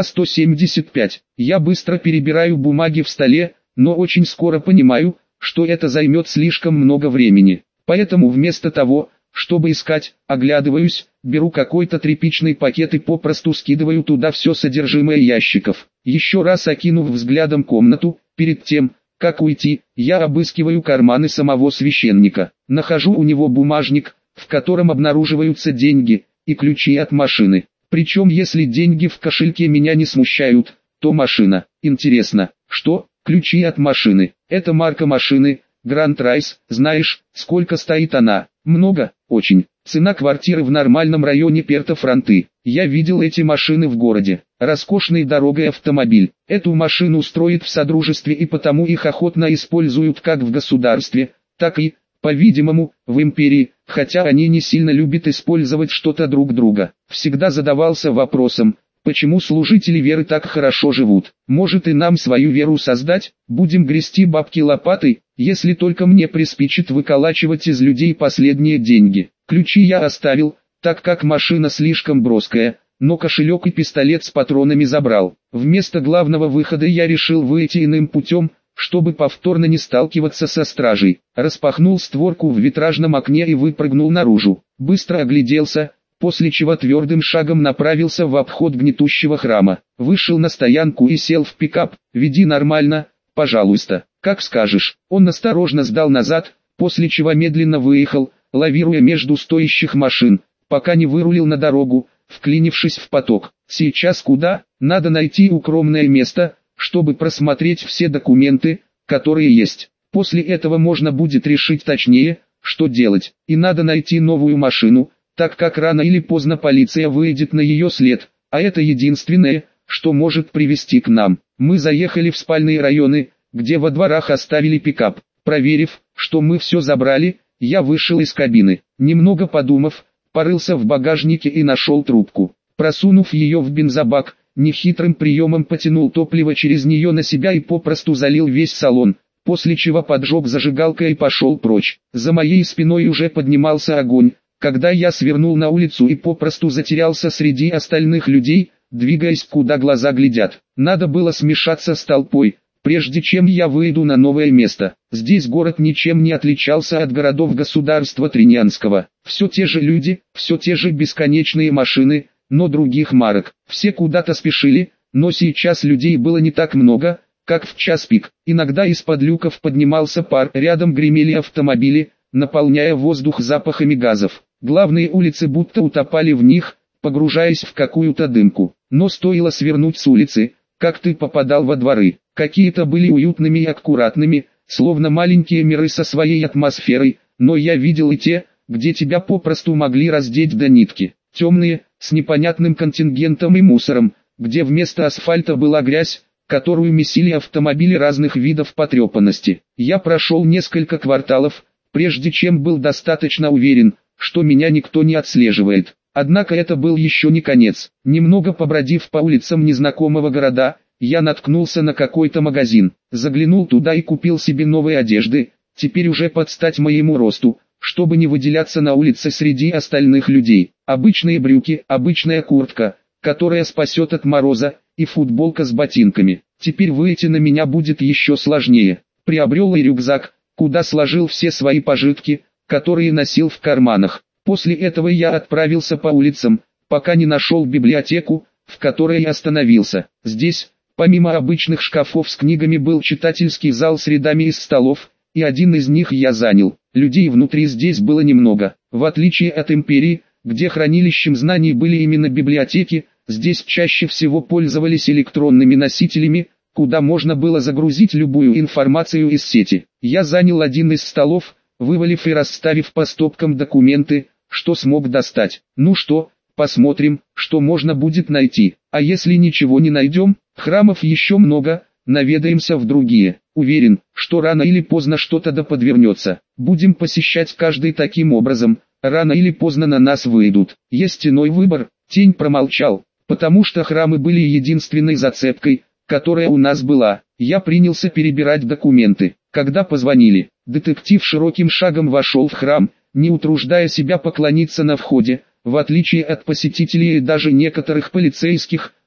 175. Я быстро перебираю бумаги в столе, но очень скоро понимаю, что это займет слишком много времени. Поэтому вместо того, чтобы искать, оглядываюсь, беру какой-то тряпичный пакет и попросту скидываю туда все содержимое ящиков. Еще раз окинув взглядом комнату, перед тем, как уйти, я обыскиваю карманы самого священника. Нахожу у него бумажник, в котором обнаруживаются деньги, и ключи от машины. Причем если деньги в кошельке меня не смущают, то машина. Интересно, что? Ключи от машины. Это марка машины, Grand Rise. Знаешь, сколько стоит она? Много, очень. Цена квартиры в нормальном районе Перто-Фронты. Я видел эти машины в городе. Роскошный дорогой автомобиль. Эту машину строят в содружестве и потому их охотно используют как в государстве, так и, по-видимому, в империи, хотя они не сильно любят использовать что-то друг друга. Всегда задавался вопросом, почему служители веры так хорошо живут. Может и нам свою веру создать, будем грести бабки лопатой, если только мне приспичит выколачивать из людей последние деньги. Ключи я оставил, так как машина слишком броская, но кошелек и пистолет с патронами забрал. Вместо главного выхода я решил выйти иным путем, чтобы повторно не сталкиваться со стражей. Распахнул створку в витражном окне и выпрыгнул наружу. Быстро огляделся, после чего твердым шагом направился в обход гнетущего храма. Вышел на стоянку и сел в пикап. «Веди нормально, пожалуйста». «Как скажешь». Он осторожно сдал назад, после чего медленно выехал, лавируя между стоящих машин, пока не вырулил на дорогу, вклинившись в поток. «Сейчас куда? Надо найти укромное место, чтобы просмотреть все документы, которые есть. После этого можно будет решить точнее, что делать. И надо найти новую машину, так как рано или поздно полиция выйдет на ее след, а это единственное, что может привести к нам». Мы заехали в спальные районы, где во дворах оставили пикап. Проверив, что мы все забрали, я вышел из кабины. Немного подумав, порылся в багажнике и нашел трубку. Просунув ее в бензобак, нехитрым приемом потянул топливо через нее на себя и попросту залил весь салон, после чего поджег зажигалкой и пошел прочь. За моей спиной уже поднимался огонь, когда я свернул на улицу и попросту затерялся среди остальных людей, двигаясь куда глаза глядят. Надо было смешаться с толпой, прежде чем я выйду на новое место. Здесь город ничем не отличался от городов государства Триньянского. Все те же люди, все те же бесконечные машины, но других марок. Все куда-то спешили, но сейчас людей было не так много, как в час пик. Иногда из-под люков поднимался пар, рядом гремели автомобили, наполняя воздух запахами газов. Главные улицы будто утопали в них, погружаясь в какую-то дымку. Но стоило свернуть с улицы, как ты попадал во дворы. Какие-то были уютными и аккуратными, словно маленькие миры со своей атмосферой, но я видел и те, где тебя попросту могли раздеть до нитки. Темные, с непонятным контингентом и мусором, где вместо асфальта была грязь, которую месили автомобили разных видов потрепанности. Я прошел несколько кварталов, прежде чем был достаточно уверен, что меня никто не отслеживает. Однако это был еще не конец. Немного побродив по улицам незнакомого города, я наткнулся на какой-то магазин. Заглянул туда и купил себе новые одежды, теперь уже под стать моему росту, чтобы не выделяться на улице среди остальных людей. Обычные брюки, обычная куртка, которая спасет от мороза, и футболка с ботинками. Теперь выйти на меня будет еще сложнее. Приобрел и рюкзак, куда сложил все свои пожитки, которые носил в карманах. После этого я отправился по улицам, пока не нашел библиотеку, в которой я остановился. Здесь, помимо обычных шкафов с книгами, был читательский зал с рядами из столов, и один из них я занял. Людей внутри здесь было немного. В отличие от империи, где хранилищем знаний были именно библиотеки, здесь чаще всего пользовались электронными носителями, куда можно было загрузить любую информацию из сети. Я занял один из столов, вывалив и расставив по стопкам документы, что смог достать. Ну что, посмотрим, что можно будет найти. А если ничего не найдем, храмов еще много, наведаемся в другие. Уверен, что рано или поздно что-то да подвернется. Будем посещать каждый таким образом, рано или поздно на нас выйдут. Есть иной выбор. Тень промолчал, потому что храмы были единственной зацепкой, которая у нас была. Я принялся перебирать документы. Когда позвонили, детектив широким шагом вошел в храм, не утруждая себя поклониться на входе, в отличие от посетителей и даже некоторых полицейских,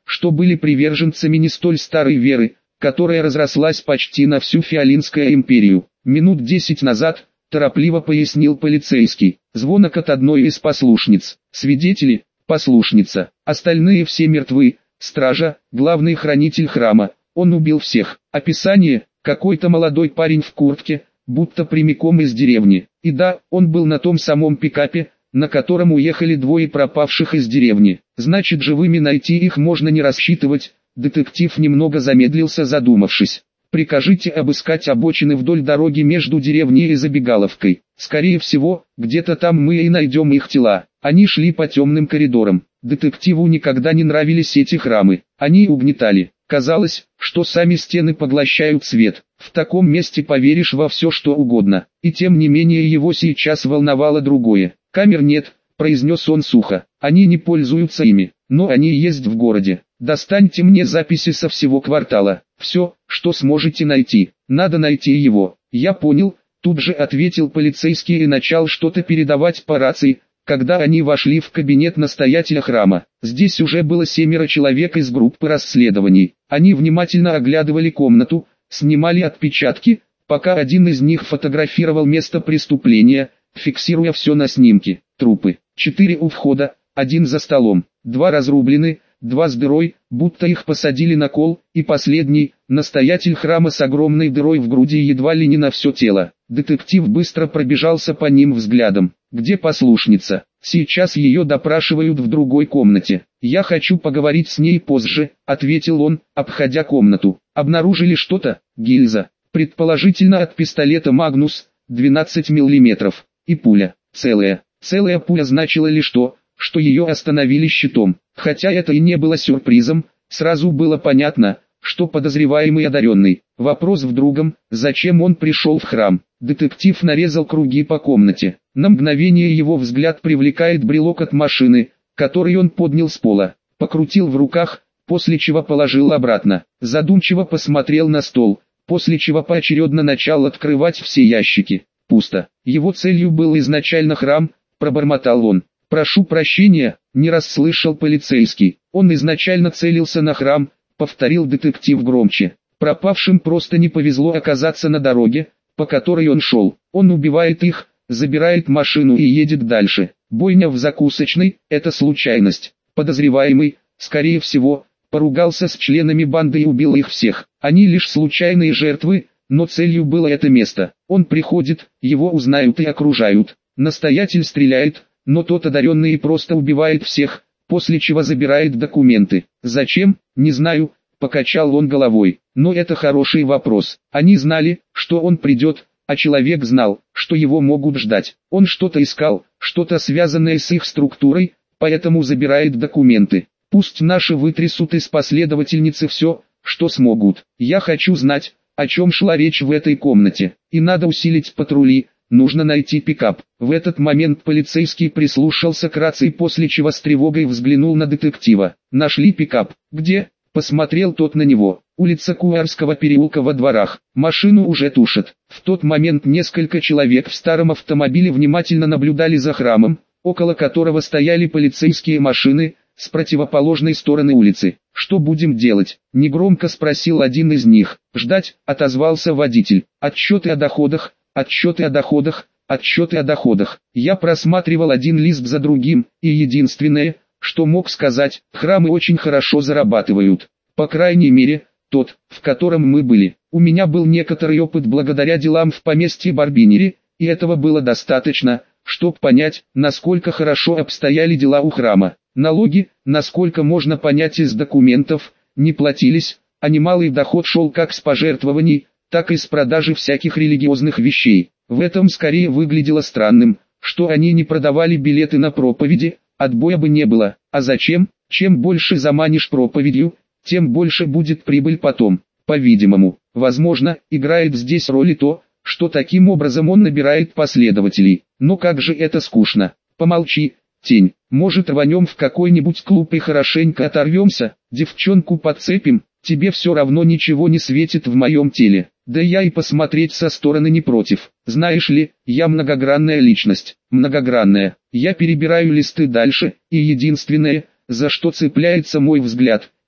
что были приверженцами не столь старой веры, которая разрослась почти на всю Фиолинскую империю. Минут 10 назад, торопливо пояснил полицейский, звонок от одной из послушниц. Свидетели, послушница, остальные все мертвы, стража, главный хранитель храма, он убил всех. Описание, какой-то молодой парень в куртке, будто прямиком из деревни. И да, он был на том самом пикапе, на котором уехали двое пропавших из деревни. Значит, живыми найти их можно не рассчитывать. Детектив немного замедлился, задумавшись. Прикажите обыскать обочины вдоль дороги между деревней и забегаловкой. Скорее всего, где-то там мы и найдем их тела. Они шли по темным коридорам. Детективу никогда не нравились эти храмы. Они угнетали. Казалось, что сами стены поглощают свет. В таком месте поверишь во все, что угодно. И тем не менее его сейчас волновало другое. «Камер нет», — произнес он сухо. «Они не пользуются ими, но они есть в городе. Достаньте мне записи со всего квартала. Все, что сможете найти. Надо найти его». «Я понял», — тут же ответил полицейский и начал что-то передавать по рации, когда они вошли в кабинет настоятеля храма. Здесь уже было 7 человек из группы расследований. Они внимательно оглядывали комнату, снимали отпечатки, пока один из них фотографировал место преступления, фиксируя все на снимке. Трупы. 4 у входа, 1 за столом, 2 разрублены, 2 с дырой, будто их посадили на кол, и последний, настоятель храма с огромной дырой в груди едва ли не на все тело. Детектив быстро пробежался по ним взглядом. «Где послушница? Сейчас ее допрашивают в другой комнате. Я хочу поговорить с ней позже», — ответил он, обходя комнату. «Обнаружили что-то?» «Гильза. Предположительно от пистолета «Магнус», 12 мм. И пуля. Целая. Целая пуля значила лишь то, что ее остановили щитом. Хотя это и не было сюрпризом, сразу было понятно, что подозреваемый одаренный. Вопрос в другом, зачем он пришел в храм. Детектив нарезал круги по комнате. На мгновение его взгляд привлекает брелок от машины, который он поднял с пола. Покрутил в руках, после чего положил обратно. Задумчиво посмотрел на стол, после чего поочередно начал открывать все ящики. Пусто. Его целью был изначально храм, пробормотал он. «Прошу прощения», не расслышал полицейский. «Он изначально целился на храм», повторил детектив громче. «Пропавшим просто не повезло оказаться на дороге, по которой он шел. Он убивает их, забирает машину и едет дальше. Бойня в закусочной – это случайность. Подозреваемый, скорее всего, поругался с членами банды и убил их всех. Они лишь случайные жертвы, но целью было это место. Он приходит, его узнают и окружают. Настоятель стреляет, но тот одаренный просто убивает всех, после чего забирает документы. Зачем, не знаю, покачал он головой. Но это хороший вопрос. Они знали, что он придет, а человек знал, что его могут ждать. Он что-то искал, что-то связанное с их структурой, поэтому забирает документы. Пусть наши вытрясут из последовательницы все, что смогут. Я хочу знать, о чем шла речь в этой комнате. И надо усилить патрули. Нужно найти пикап. В этот момент полицейский прислушался к рации, после чего с тревогой взглянул на детектива. Нашли пикап. Где? Посмотрел тот на него. Улица Куарского переулка во дворах. Машину уже тушат. В тот момент несколько человек в старом автомобиле внимательно наблюдали за храмом, около которого стояли полицейские машины, с противоположной стороны улицы. «Что будем делать?» – негромко спросил один из них. «Ждать», – отозвался водитель. «Отчеты о доходах. Отчеты о доходах, отчеты о доходах». Я просматривал один лист за другим, и единственное, что мог сказать, храмы очень хорошо зарабатывают. По крайней мере, тот, в котором мы были. У меня был некоторый опыт благодаря делам в поместье Барбинери, и этого было достаточно, чтобы понять, насколько хорошо обстояли дела у храма. Налоги, насколько можно понять из документов, не платились, а немалый доход шел как с пожертвований, так и с продажи всяких религиозных вещей. В этом скорее выглядело странным, что они не продавали билеты на проповеди, отбоя бы не было. А зачем? Чем больше заманишь проповедью, тем больше будет прибыль потом. По-видимому, возможно, играет здесь роль и то, что таким образом он набирает последователей. Но как же это скучно. Помолчи, тень. Может, рванем в какой-нибудь клуб и хорошенько оторвемся, девчонку подцепим, тебе все равно ничего не светит в моем теле. Да я и посмотреть со стороны не против. Знаешь ли, я многогранная личность. Многогранная. Я перебираю листы дальше, и единственное, за что цепляется мой взгляд,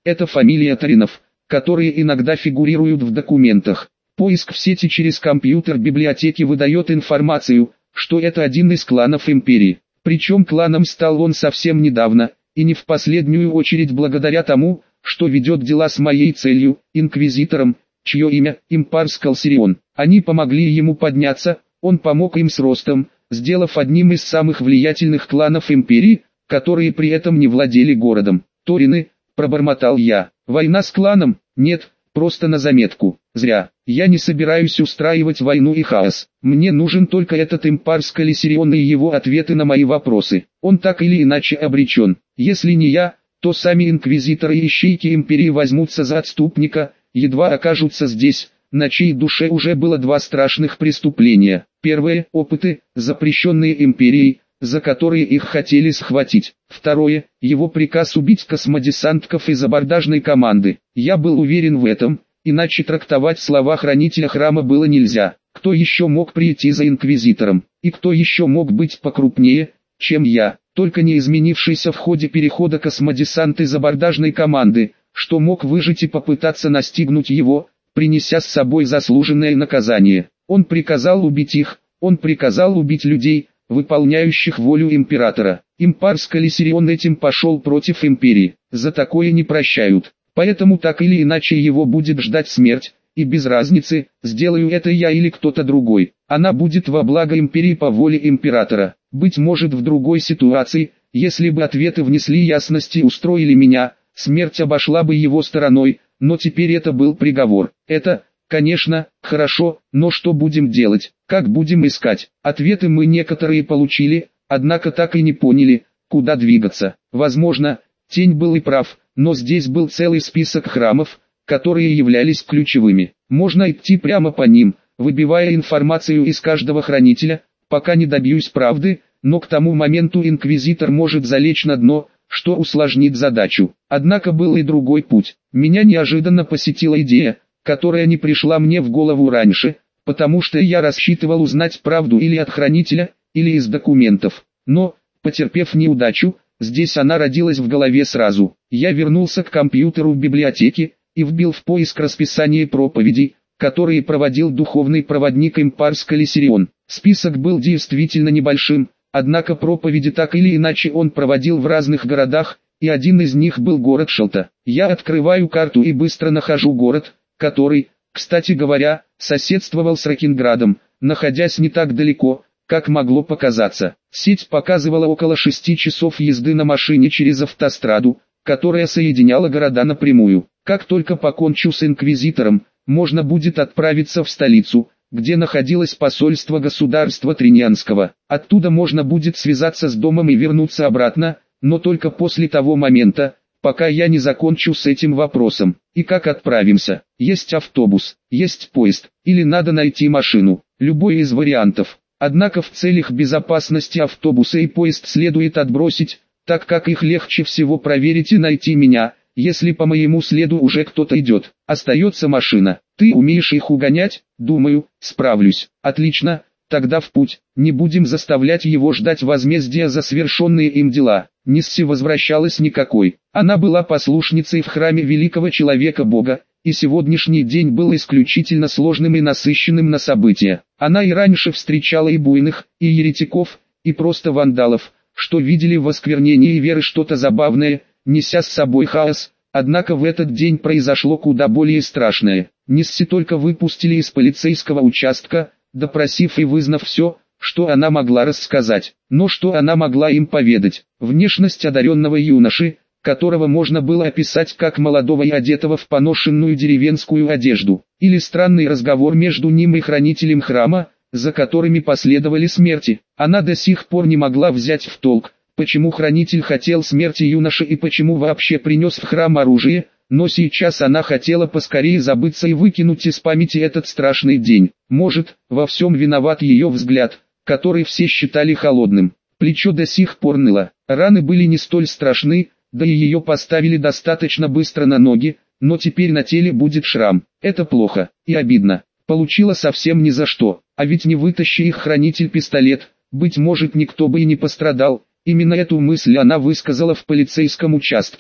это фамилия Таринов, которые иногда фигурируют в документах. Поиск в сети через компьютер библиотеки выдает информацию, что это один из кланов империи. Причем кланом стал он совсем недавно, и не в последнюю очередь благодаря тому, что ведет дела с моей целью, инквизитором, чье имя Импарс Калсирион. Они помогли ему подняться, он помог им с ростом, сделав одним из самых влиятельных кланов империи, которые при этом не владели городом. Торины, пробормотал я. Война с кланом? Нет, просто на заметку. Зря. Я не собираюсь устраивать войну и хаос. Мне нужен только этот Импарс Калсирион и его ответы на мои вопросы. Он так или иначе обречен. Если не я, то сами инквизиторы и ищейки империи возьмутся за отступника, едва окажутся здесь, на чьей душе уже было два страшных преступления. Первое – опыты, запрещенные империей, за которые их хотели схватить. Второе – его приказ убить космодесантков из абордажной команды. Я был уверен в этом, иначе трактовать слова хранителя храма было нельзя. Кто еще мог прийти за инквизитором? И кто еще мог быть покрупнее, чем я? Только не изменившийся в ходе перехода космодесант из абордажной команды, что мог выжить и попытаться настигнуть его, принеся с собой заслуженное наказание. Он приказал убить их, он приказал убить людей, выполняющих волю императора. Импарс Калсирион этим пошел против империи. За такое не прощают. Поэтому так или иначе его будет ждать смерть, и без разницы, сделаю это я или кто-то другой. Она будет во благо империи по воле императора. Быть может, в другой ситуации, если бы ответы внесли ясность и устроили меня, смерть обошла бы его стороной, но теперь это был приговор. Это, конечно, хорошо, но что будем делать, как будем искать? Ответы мы некоторые получили, однако так и не поняли, куда двигаться. Возможно, Тень был и прав, но здесь был целый список храмов, которые являлись ключевыми. Можно идти прямо по ним, выбивая информацию из каждого хранителя, пока не добьюсь правды, но к тому моменту инквизитор может залечь на дно, что усложнит задачу. Однако был и другой путь. Меня неожиданно посетила идея, которая не пришла мне в голову раньше, потому что я рассчитывал узнать правду или от хранителя, или из документов. Но, потерпев неудачу, здесь она родилась в голове сразу. Я вернулся к компьютеру в библиотеке и вбил в поиск расписание проповедей, которые проводил духовный проводник Импарс Калсирион. Список был действительно небольшим, однако проповеди так или иначе он проводил в разных городах, и один из них был город Шелта. Я открываю карту и быстро нахожу город, который, кстати говоря, соседствовал с Рокинградом, находясь не так далеко, как могло показаться. Сеть показывала около 6 часов езды на машине через автостраду, которая соединяла города напрямую. Как только покончу с инквизитором, можно будет отправиться в столицу, где находилось посольство государства Триньянского. Оттуда можно будет связаться с домом и вернуться обратно, но только после того момента, пока я не закончу с этим вопросом. И как отправимся? Есть автобус, есть поезд, или надо найти машину, любой из вариантов. Однако в целях безопасности автобуса и поезд следует отбросить, так как их легче всего проверить и найти меня, если по моему следу уже кто-то идет. Остается машина. Ты умеешь их угонять? Думаю, справлюсь. Отлично, тогда в путь. Не будем заставлять его ждать возмездия за совершенные им дела. Нисси возвращалась никакой. Она была послушницей в храме великого человека Бога, и сегодняшний день был исключительно сложным и насыщенным на события. Она и раньше встречала и буйных, и еретиков, и просто вандалов, что видели в осквернении веры что-то забавное, неся с собой хаос. Однако в этот день произошло куда более страшное. Нисси только выпустили из полицейского участка, допросив и вызнав все, что она могла рассказать. Но что она могла им поведать? Внешность одаренного юноши, которого можно было описать как молодого и одетого в поношенную деревенскую одежду, или странный разговор между ним и хранителем храма, за которыми последовали смерти. Она до сих пор не могла взять в толк, почему хранитель хотел смерти юноши и почему вообще принес в храм оружие, но сейчас она хотела поскорее забыться и выкинуть из памяти этот страшный день. Может, во всем виноват ее взгляд, который все считали холодным. Плечо до сих пор ныло, раны были не столь страшны, да и ее поставили достаточно быстро на ноги, но теперь на теле будет шрам. Это плохо и обидно. Получила совсем ни за что, а ведь не вытащи их хранитель пистолет, быть может никто бы и не пострадал. Именно эту мысль она высказала в полицейском участке.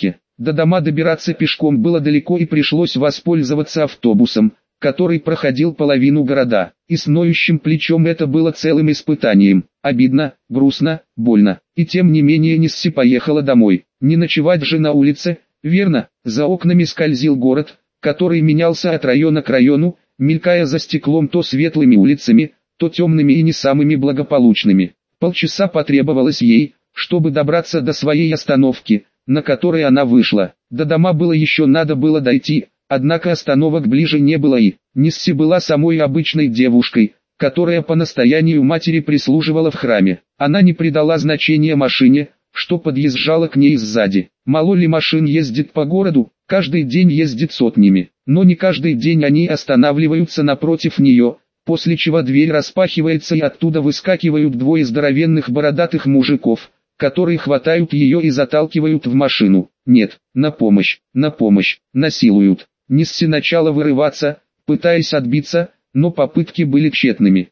До дома добираться пешком было далеко и пришлось воспользоваться автобусом, который проходил половину города, и с ноющим плечом это было целым испытанием. Обидно, грустно, больно. И тем не менее Нисси поехала домой. Не ночевать же на улице, верно? За окнами скользил город, который менялся от района к району, мелькая за стеклом то светлыми улицами, то темными и не самыми благополучными. Полчаса потребовалось ей, чтобы добраться до своей остановки, на которой она вышла. До дома было еще надо было дойти, однако остановок ближе не было и Нисси была самой обычной девушкой, которая по настоянию матери прислуживала в храме. Она не придала значения машине, что подъезжала к ней сзади. Мало ли машин ездит по городу, каждый день ездит сотнями, но не каждый день они останавливаются напротив нее, после чего дверь распахивается и оттуда выскакивают двое здоровенных бородатых мужиков, которые хватают ее и заталкивают в машину. Нет, на помощь, насилуют. Нисси начала вырываться, пытаясь отбиться, но попытки были тщетными.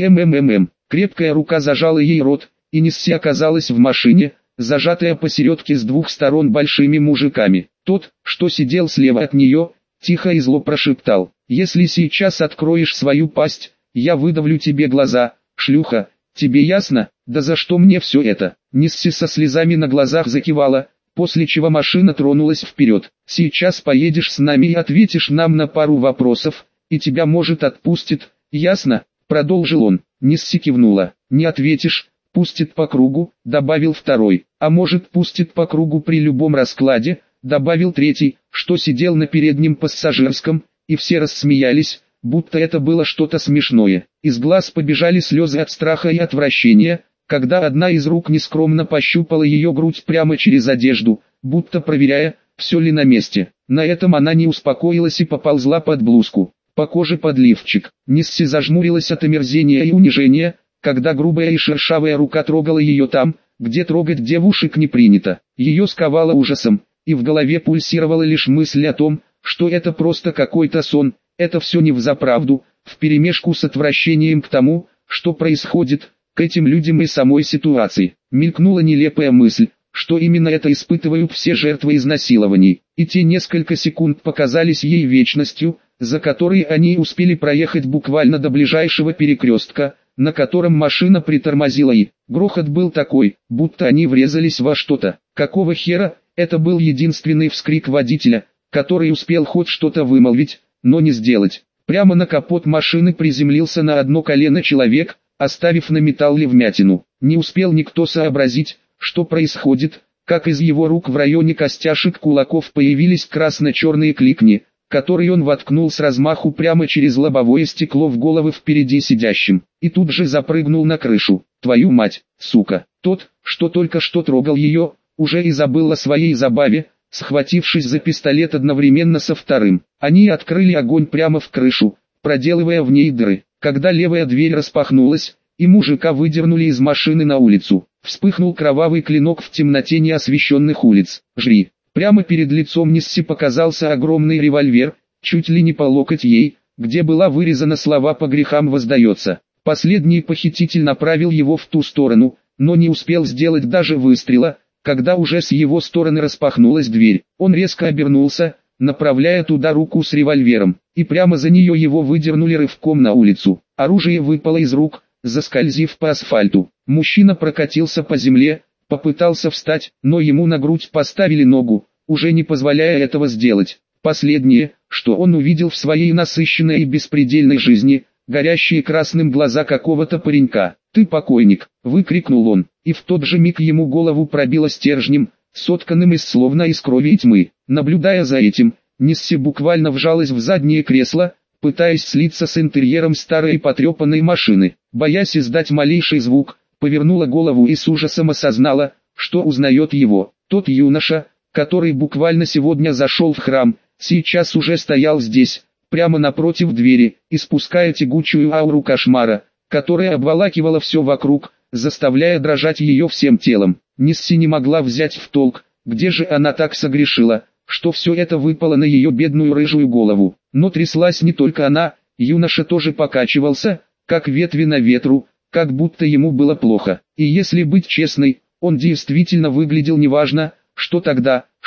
Крепкая рука зажала ей рот, и Нисси оказалась в машине, зажатая посередке с двух сторон большими мужиками. Тот, что сидел слева от нее, тихо и зло прошептал: «Если сейчас откроешь свою пасть, я выдавлю тебе глаза, шлюха, тебе ясно? Да за что мне все это?» Нисси со слезами на глазах закивала, после чего машина тронулась вперед. «Сейчас поедешь с нами и ответишь нам на пару вопросов, и тебя, может, отпустит, ясно?» — продолжил он. Нисси кивнула. «Не ответишь, пустит по кругу», — добавил второй. «А может, пустит по кругу при любом раскладе», — добавил третий, что сидел на переднем пассажирском, и все рассмеялись, будто это было что-то смешное. Из глаз побежали слезы от страха и отвращения, когда одна из рук нескромно пощупала ее грудь прямо через одежду, будто проверяя, все ли на месте. На этом она не успокоилась и поползла под блузку. По коже подливчик. Нисси зажмурилась от омерзения и унижения, когда грубая и шершавая рука трогала ее там, где трогать девушек не принято. Ее сковало ужасом, и в голове пульсировала лишь мысль о том, что это просто какой-то сон, это все не взаправду, вперемешку с отвращением к тому, что происходит, к этим людям и самой ситуации. Мелькнула нелепая мысль, что именно это испытывают все жертвы изнасилований, и те несколько секунд показались ей вечностью, за которые они успели проехать буквально до ближайшего перекрестка, на котором машина притормозила, и грохот был такой, будто они врезались во что-то. Какого хера? Это был единственный вскрик водителя, который успел хоть что-то вымолвить, но не сделать. Прямо на капот машины приземлился на одно колено человек, оставив на металле вмятину. Не успел никто сообразить, что происходит, как из его рук в районе костяшек кулаков появились красно-черные кликни, которые он воткнул с размаху прямо через лобовое стекло в головы впереди сидящим, и тут же запрыгнул на крышу. «Твою мать, сука!» Тот, что только что трогал ее, уже и забыл о своей забаве, схватившись за пистолет одновременно со вторым. Они открыли огонь прямо в крышу, проделывая в ней дыры. Когда левая дверь распахнулась, и мужика выдернули из машины на улицу, вспыхнул кровавый клинок в темноте неосвещенных улиц. «Жри!» Прямо перед лицом Нисси показался огромный револьвер, чуть ли не по локоть ей, где была вырезана слова «по грехам воздается». Последний похититель направил его в ту сторону, но не успел сделать даже выстрела, когда уже с его стороны распахнулась дверь. Он резко обернулся, направляя туда руку с револьвером, и прямо за нее его выдернули рывком на улицу. Оружие выпало из рук, заскользив по асфальту. Мужчина прокатился по земле, попытался встать, но ему на грудь поставили ногу, уже не позволяя этого сделать. Последнее, что он увидел в своей насыщенной и беспредельной жизни, горящие красным глаза какого-то паренька. «Ты покойник!» — выкрикнул он, и в тот же миг ему голову пробило стержнем, сотканным словно из крови и тьмы. Наблюдая за этим, Нисси буквально вжалась в заднее кресло, пытаясь слиться с интерьером старой и потрепанной машины. Боясь издать малейший звук, повернула голову и с ужасом осознала, что узнает его. Тот юноша, который буквально сегодня зашел в храм, сейчас уже стоял здесь, прямо напротив двери, испуская тягучую ауру кошмара, которая обволакивала все вокруг, заставляя дрожать ее всем телом. Нисси не могла взять в толк, где же она так согрешила, что все это выпало на ее бедную рыжую голову. Но тряслась не только она, юноша тоже покачивался, как ветви на ветру, как будто ему было плохо. И если быть честной, он действительно выглядел неважно, что тогда,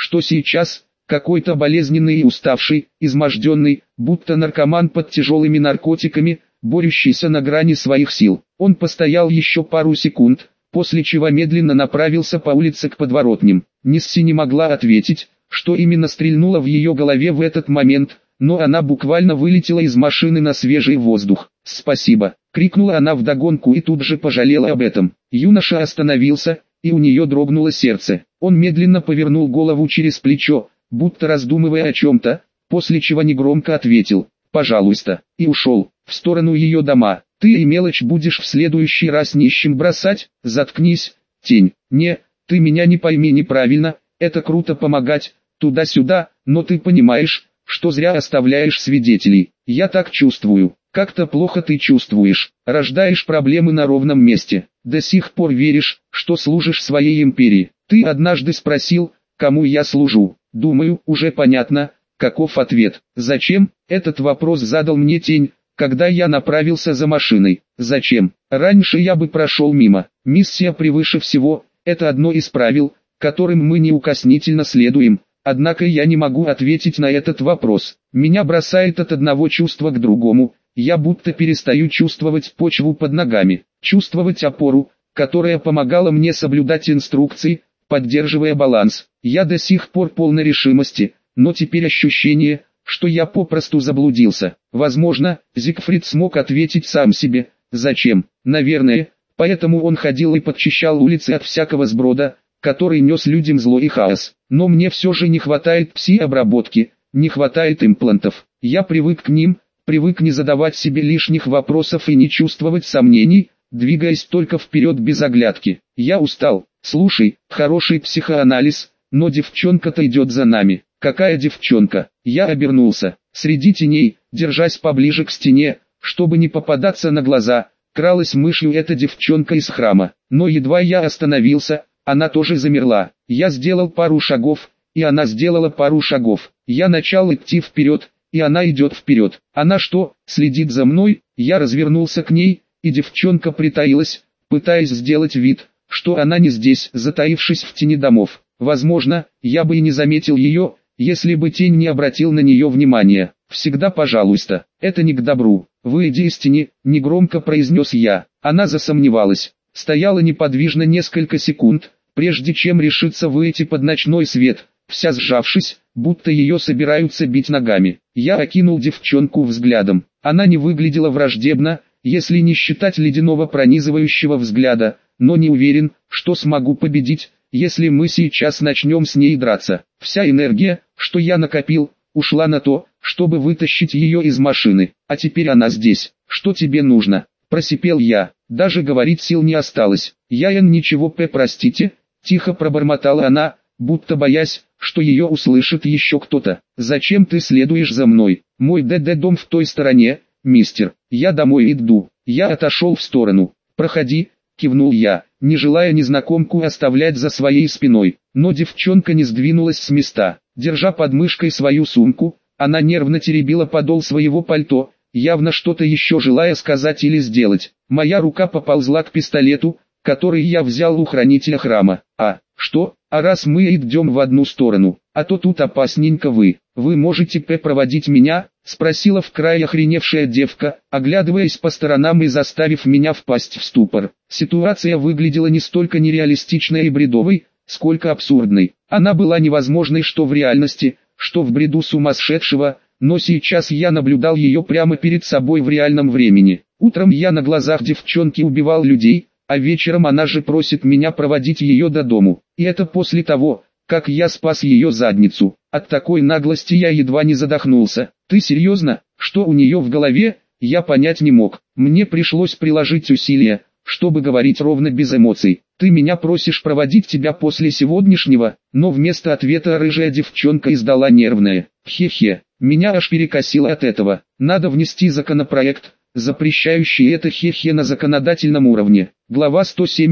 что сейчас, какой-то болезненный и уставший, изможденный, будто наркоман под тяжелыми наркотиками, борющийся на грани своих сил. Он постоял еще пару секунд, после чего медленно направился по улице к подворотням. Несси не могла ответить, что именно стрельнуло в ее голове в этот момент, но она буквально вылетела из машины на свежий воздух. «Спасибо!» — крикнула она вдогонку и тут же пожалела об этом. Юноша остановился, и у нее дрогнуло сердце. Он медленно повернул голову через плечо, будто раздумывая о чем-то, после чего негромко ответил «пожалуйста», и ушел в сторону ее дома. «Ты и мелочь будешь в следующий раз нищим бросать? Заткнись, тень. Не, ты меня не пойми неправильно, это круто помогать, туда-сюда, но ты понимаешь, что зря оставляешь свидетелей. Я так чувствую. Как-то плохо ты чувствуешь, рождаешь проблемы на ровном месте. До сих пор веришь, что служишь своей империи. Ты однажды спросил, кому я служу. Думаю, уже понятно, каков ответ. Зачем? Этот вопрос задал мне тень, когда я направился за машиной. Зачем? Раньше я бы прошел мимо. Миссия превыше всего, это одно из правил, которым мы неукоснительно следуем. Однако я не могу ответить на этот вопрос. Меня бросает от одного чувства к другому. Я будто перестаю чувствовать почву под ногами, чувствовать опору, которая помогала мне соблюдать инструкции, поддерживая баланс. Я до сих пор полон решимости, но теперь ощущение, что я попросту заблудился. Возможно, Зигфрид смог ответить сам себе. Зачем? Наверное, поэтому он ходил и подчищал улицы от всякого сброда, который нес людям зло и хаос. Но мне все же не хватает пси-обработки, не хватает имплантов. Я привык к ним, привык не задавать себе лишних вопросов и не чувствовать сомнений, двигаясь только вперед без оглядки. Я устал. Слушай, хороший психоанализ, но девчонка-то идет за нами. Какая девчонка? Я обернулся. Среди теней, держась поближе к стене, чтобы не попадаться на глаза, кралась мышью эта девчонка из храма. Но едва я остановился, она тоже замерла. Я сделал пару шагов, и она сделала пару шагов. Я начал идти вперед, и она идет вперед. Она что, следит за мной? Я развернулся к ней, и девчонка притаилась, пытаясь сделать вид, что она не здесь, затаившись в тени домов. Возможно, я бы и не заметил ее, если бы тень не обратил на нее внимания. «Всегда пожалуйста, это не к добру. Выйди из тени», — негромко произнес я. Она засомневалась, стояла неподвижно несколько секунд, прежде чем решиться выйти под ночной свет, вся сжавшись, будто ее собираются бить ногами. Я окинул девчонку взглядом. Она не выглядела враждебно, если не считать ледяного пронизывающего взгляда, но не уверен, что смогу победить, если мы сейчас начнем с ней драться. Вся энергия, что я накопил, ушла на то, чтобы вытащить ее из машины. А теперь она здесь. Что тебе нужно? Просипел я. Даже говорить сил не осталось. Ничего простите, тихо пробормотала она, будто боясь, что ее услышит еще кто-то. «Зачем ты следуешь за мной? Мой дом в той стороне, мистер. Я домой иду». Я отошел в сторону. «Проходи», кивнул я, не желая незнакомку оставлять за своей спиной. Но девчонка не сдвинулась с места. Держа под мышкой свою сумку, она нервно теребила подол своего пальто, явно что-то еще желая сказать или сделать. Моя рука поползла к пистолету, который я взял у хранителя храма. Что? А раз мы идем в одну сторону, а то тут опасненько вы можете проводить меня?» — спросила вкрай охреневшая девка, оглядываясь по сторонам и заставив меня впасть в ступор. Ситуация выглядела не столько нереалистичной и бредовой, сколько абсурдной. Она была невозможной что в реальности, что в бреду сумасшедшего, но сейчас я наблюдал ее прямо перед собой в реальном времени. Утром я на глазах девчонки убивал людей, а вечером она же просит меня проводить ее до дому. И это после того, как я спас ее задницу. От такой наглости я едва не задохнулся. «Ты серьезно? Что у нее в голове?» Я понять не мог. Мне пришлось приложить усилия, чтобы говорить ровно без эмоций. «Ты меня просишь проводить тебя после сегодняшнего?» Но вместо ответа рыжая девчонка издала нервное «хе-хе». Меня аж перекосило от этого. Надо внести законопроект, запрещающий это хе-хе на законодательном уровне. Глава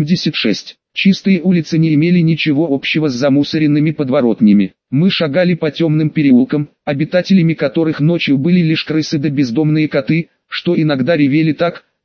176. Чистые улицы не имели ничего общего с замусоренными подворотнями. Мы шагали по темным переулкам, обитателями которых ночью были лишь крысы да бездомные коты, что иногда ревели так,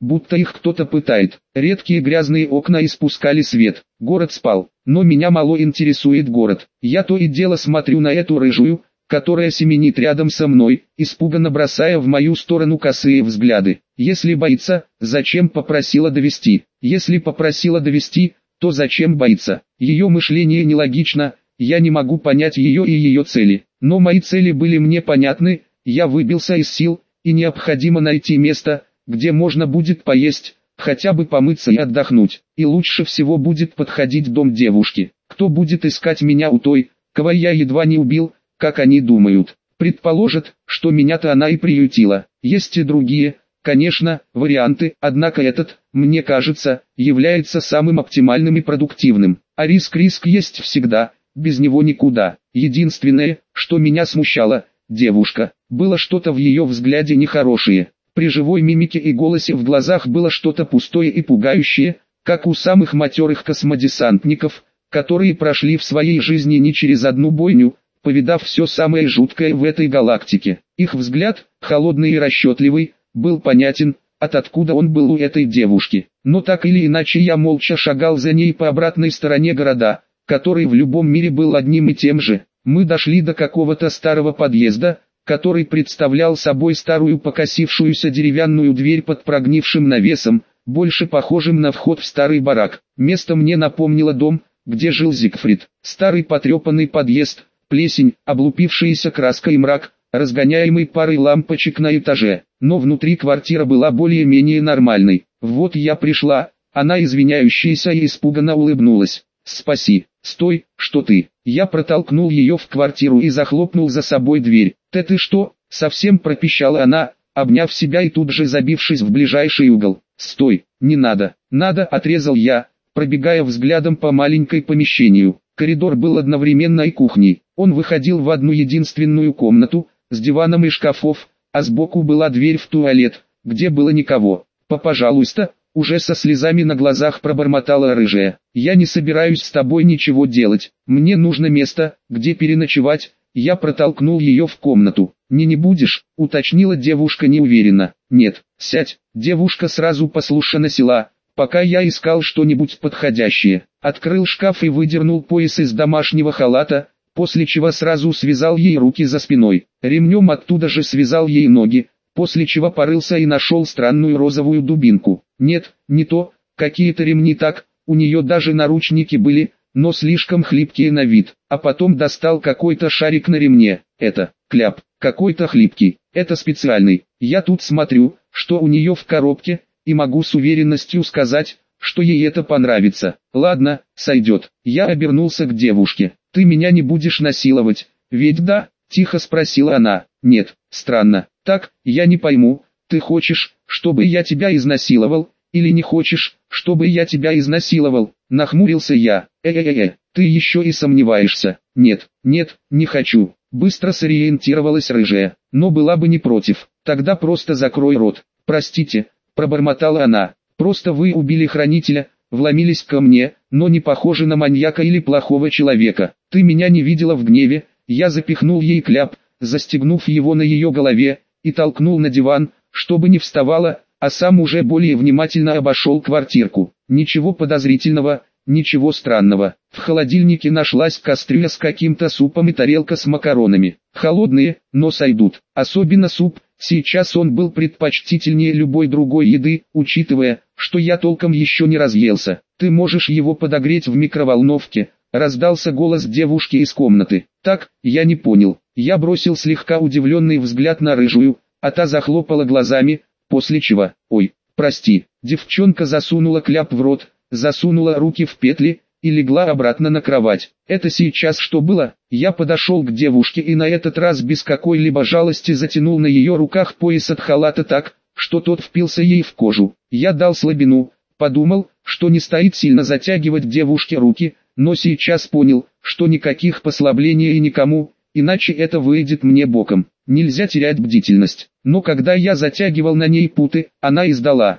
будто их кто-то пытает. Редкие грязные окна испускали свет. Город спал, но меня мало интересует город. Я то и дело смотрю на эту рыжую, которая семенит рядом со мной, испуганно бросая в мою сторону косые взгляды. Если боится, зачем попросила довести? Если попросила довести, то зачем боится? Ее мышление нелогично, я не могу понять ее и ее цели. Но мои цели были мне понятны, я выбился из сил, и необходимо найти место, где можно будет поесть, хотя бы помыться и отдохнуть. И лучше всего будет подходить дом девушки. Кто будет искать меня у той, кого я едва не убил, как они думают? Предположат, что меня-то она и приютила. Есть и другие, конечно, варианты, однако этот, мне кажется, является самым оптимальным и продуктивным. А риск есть всегда, без него никуда. Единственное, что меня смущало, девушка, было что-то в ее взгляде нехорошее. При живой мимике и голосе в глазах было что-то пустое и пугающее, как у самых матерых космодесантников, которые прошли в своей жизни не через одну бойню, повидав все самое жуткое в этой галактике. Их взгляд, холодный и расчетливый, был понятен, откуда он был у этой девушки. Но так или иначе я молча шагал за ней по обратной стороне города, который в любом мире был одним и тем же. Мы дошли до какого-то старого подъезда, который представлял собой старую покосившуюся деревянную дверь под прогнившим навесом, больше похожим на вход в старый барак. Место мне напомнило дом, где жил Зигфрид. Старый потрепанный подъезд, плесень, облупившаяся краска и мрак, разгоняемый парой лампочек на этаже. Но внутри квартира была более-менее нормальной. Вот я пришла, она извиняющаяся и испуганно улыбнулась. «Спаси, стой, что ты?» Я протолкнул ее в квартиру и захлопнул за собой дверь. «Ты что?» — совсем пропищала она, обняв себя и тут же забившись в ближайший угол. «Стой, не надо». «Надо», — отрезал я, пробегая взглядом по маленькой помещению. Коридор был одновременно и кухней. Он выходил в одну единственную комнату, с диваном и шкафов, а сбоку была дверь в туалет, где было никого. «Пожалуйста», уже со слезами на глазах пробормотала рыжая. «Я не собираюсь с тобой ничего делать. Мне нужно место, где переночевать». Я протолкнул ее в комнату. Не будешь?» — уточнила девушка неуверенно. «Нет, сядь». Девушка сразу послушно села, пока я искал что-нибудь подходящее. Открыл шкаф и выдернул пояс из домашнего халата, после чего сразу связал ей руки за спиной. Ремнем оттуда же связал ей ноги, после чего порылся и нашел странную розовую дубинку. Нет, не то, какие-то ремни так, у нее даже наручники были, но слишком хлипкие на вид. А потом достал какой-то шарик на ремне. Это, кляп, какой-то хлипкий, это специальный. Я тут смотрю, что у нее в коробке, и могу с уверенностью сказать, что ей это понравится. Ладно, сойдет. Я обернулся к девушке. «Ты меня не будешь насиловать, ведь да?» — тихо спросила она. «Нет, странно. Так, я не пойму, ты хочешь, чтобы я тебя изнасиловал, или не хочешь, чтобы я тебя изнасиловал?» Нахмурился я. Ты еще и сомневаешься. «Нет, не хочу». Быстро сориентировалась рыжая, но была бы не против. «Тогда просто закрой рот». «Простите», пробормотала она. «Просто вы убили хранителя, вломились ко мне, но не похожи на маньяка или плохого человека. Ты меня не видела в гневе». Я запихнул ей кляп, застегнув его на ее голове, и толкнул на диван, чтобы не вставала, а сам уже более внимательно обошел квартирку. Ничего подозрительного, ничего странного. В холодильнике нашлась кастрюля с каким-то супом и тарелка с макаронами. Холодные, но сойдут. Особенно суп, сейчас он был предпочтительнее любой другой еды, учитывая, что я толком еще не разъелся. «Ты можешь его подогреть в микроволновке», — раздался голос девушки из комнаты. «Так, я не понял». Я бросил слегка удивленный взгляд на рыжую, а та захлопала глазами, после чего, «Ой, прости». Девчонка засунула кляп в рот, засунула руки в петли и легла обратно на кровать. «Это сейчас что было?» Я подошел к девушке и на этот раз без какой-либо жалости затянул на ее руках пояс от халата так, что тот впился ей в кожу. Я дал слабину, подумал, что не стоит сильно затягивать девушке руки, но сейчас понял, что никаких послаблений и никому, иначе это выйдет мне боком. Нельзя терять бдительность. Но когда я затягивал на ней путы, она издала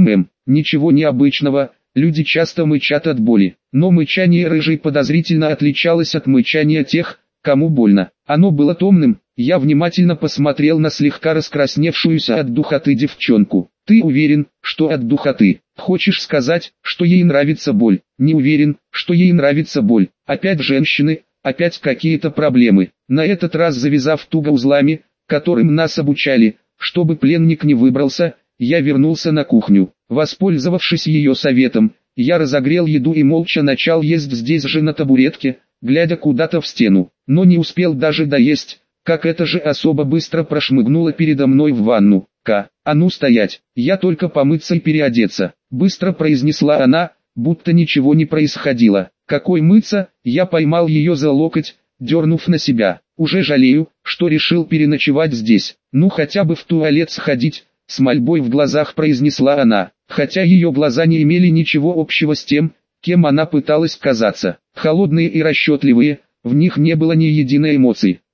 Ничего необычного, люди часто мычат от боли. Но мычание рыжей подозрительно отличалось от мычания тех, кому больно. Оно было томным. Я внимательно посмотрел на слегка раскрасневшуюся от духоты девчонку. Ты уверен, что от духоты? Хочешь сказать, что ей нравится боль? Не уверен, что ей нравится боль. Опять женщины, опять какие-то проблемы. На этот раз завязав туго узлами, которым нас обучали, чтобы пленник не выбрался, я вернулся на кухню. Воспользовавшись ее советом, я разогрел еду и молча начал есть здесь же на табуретке, глядя куда-то в стену. Но не успел даже доесть, как эта же особо быстро прошмыгнула передо мной в ванну. А ну стоять, я только помыться и переодеться», — быстро произнесла она, будто ничего не происходило. «Какой мыться?» Я поймал ее за локоть, дернув на себя. «Уже жалею, что решил переночевать здесь. Ну хотя бы в туалет сходить», — с мольбой в глазах произнесла она, хотя ее глаза не имели ничего общего с тем, кем она пыталась казаться. Холодные и расчетливые, в них не было ни единой эмоции.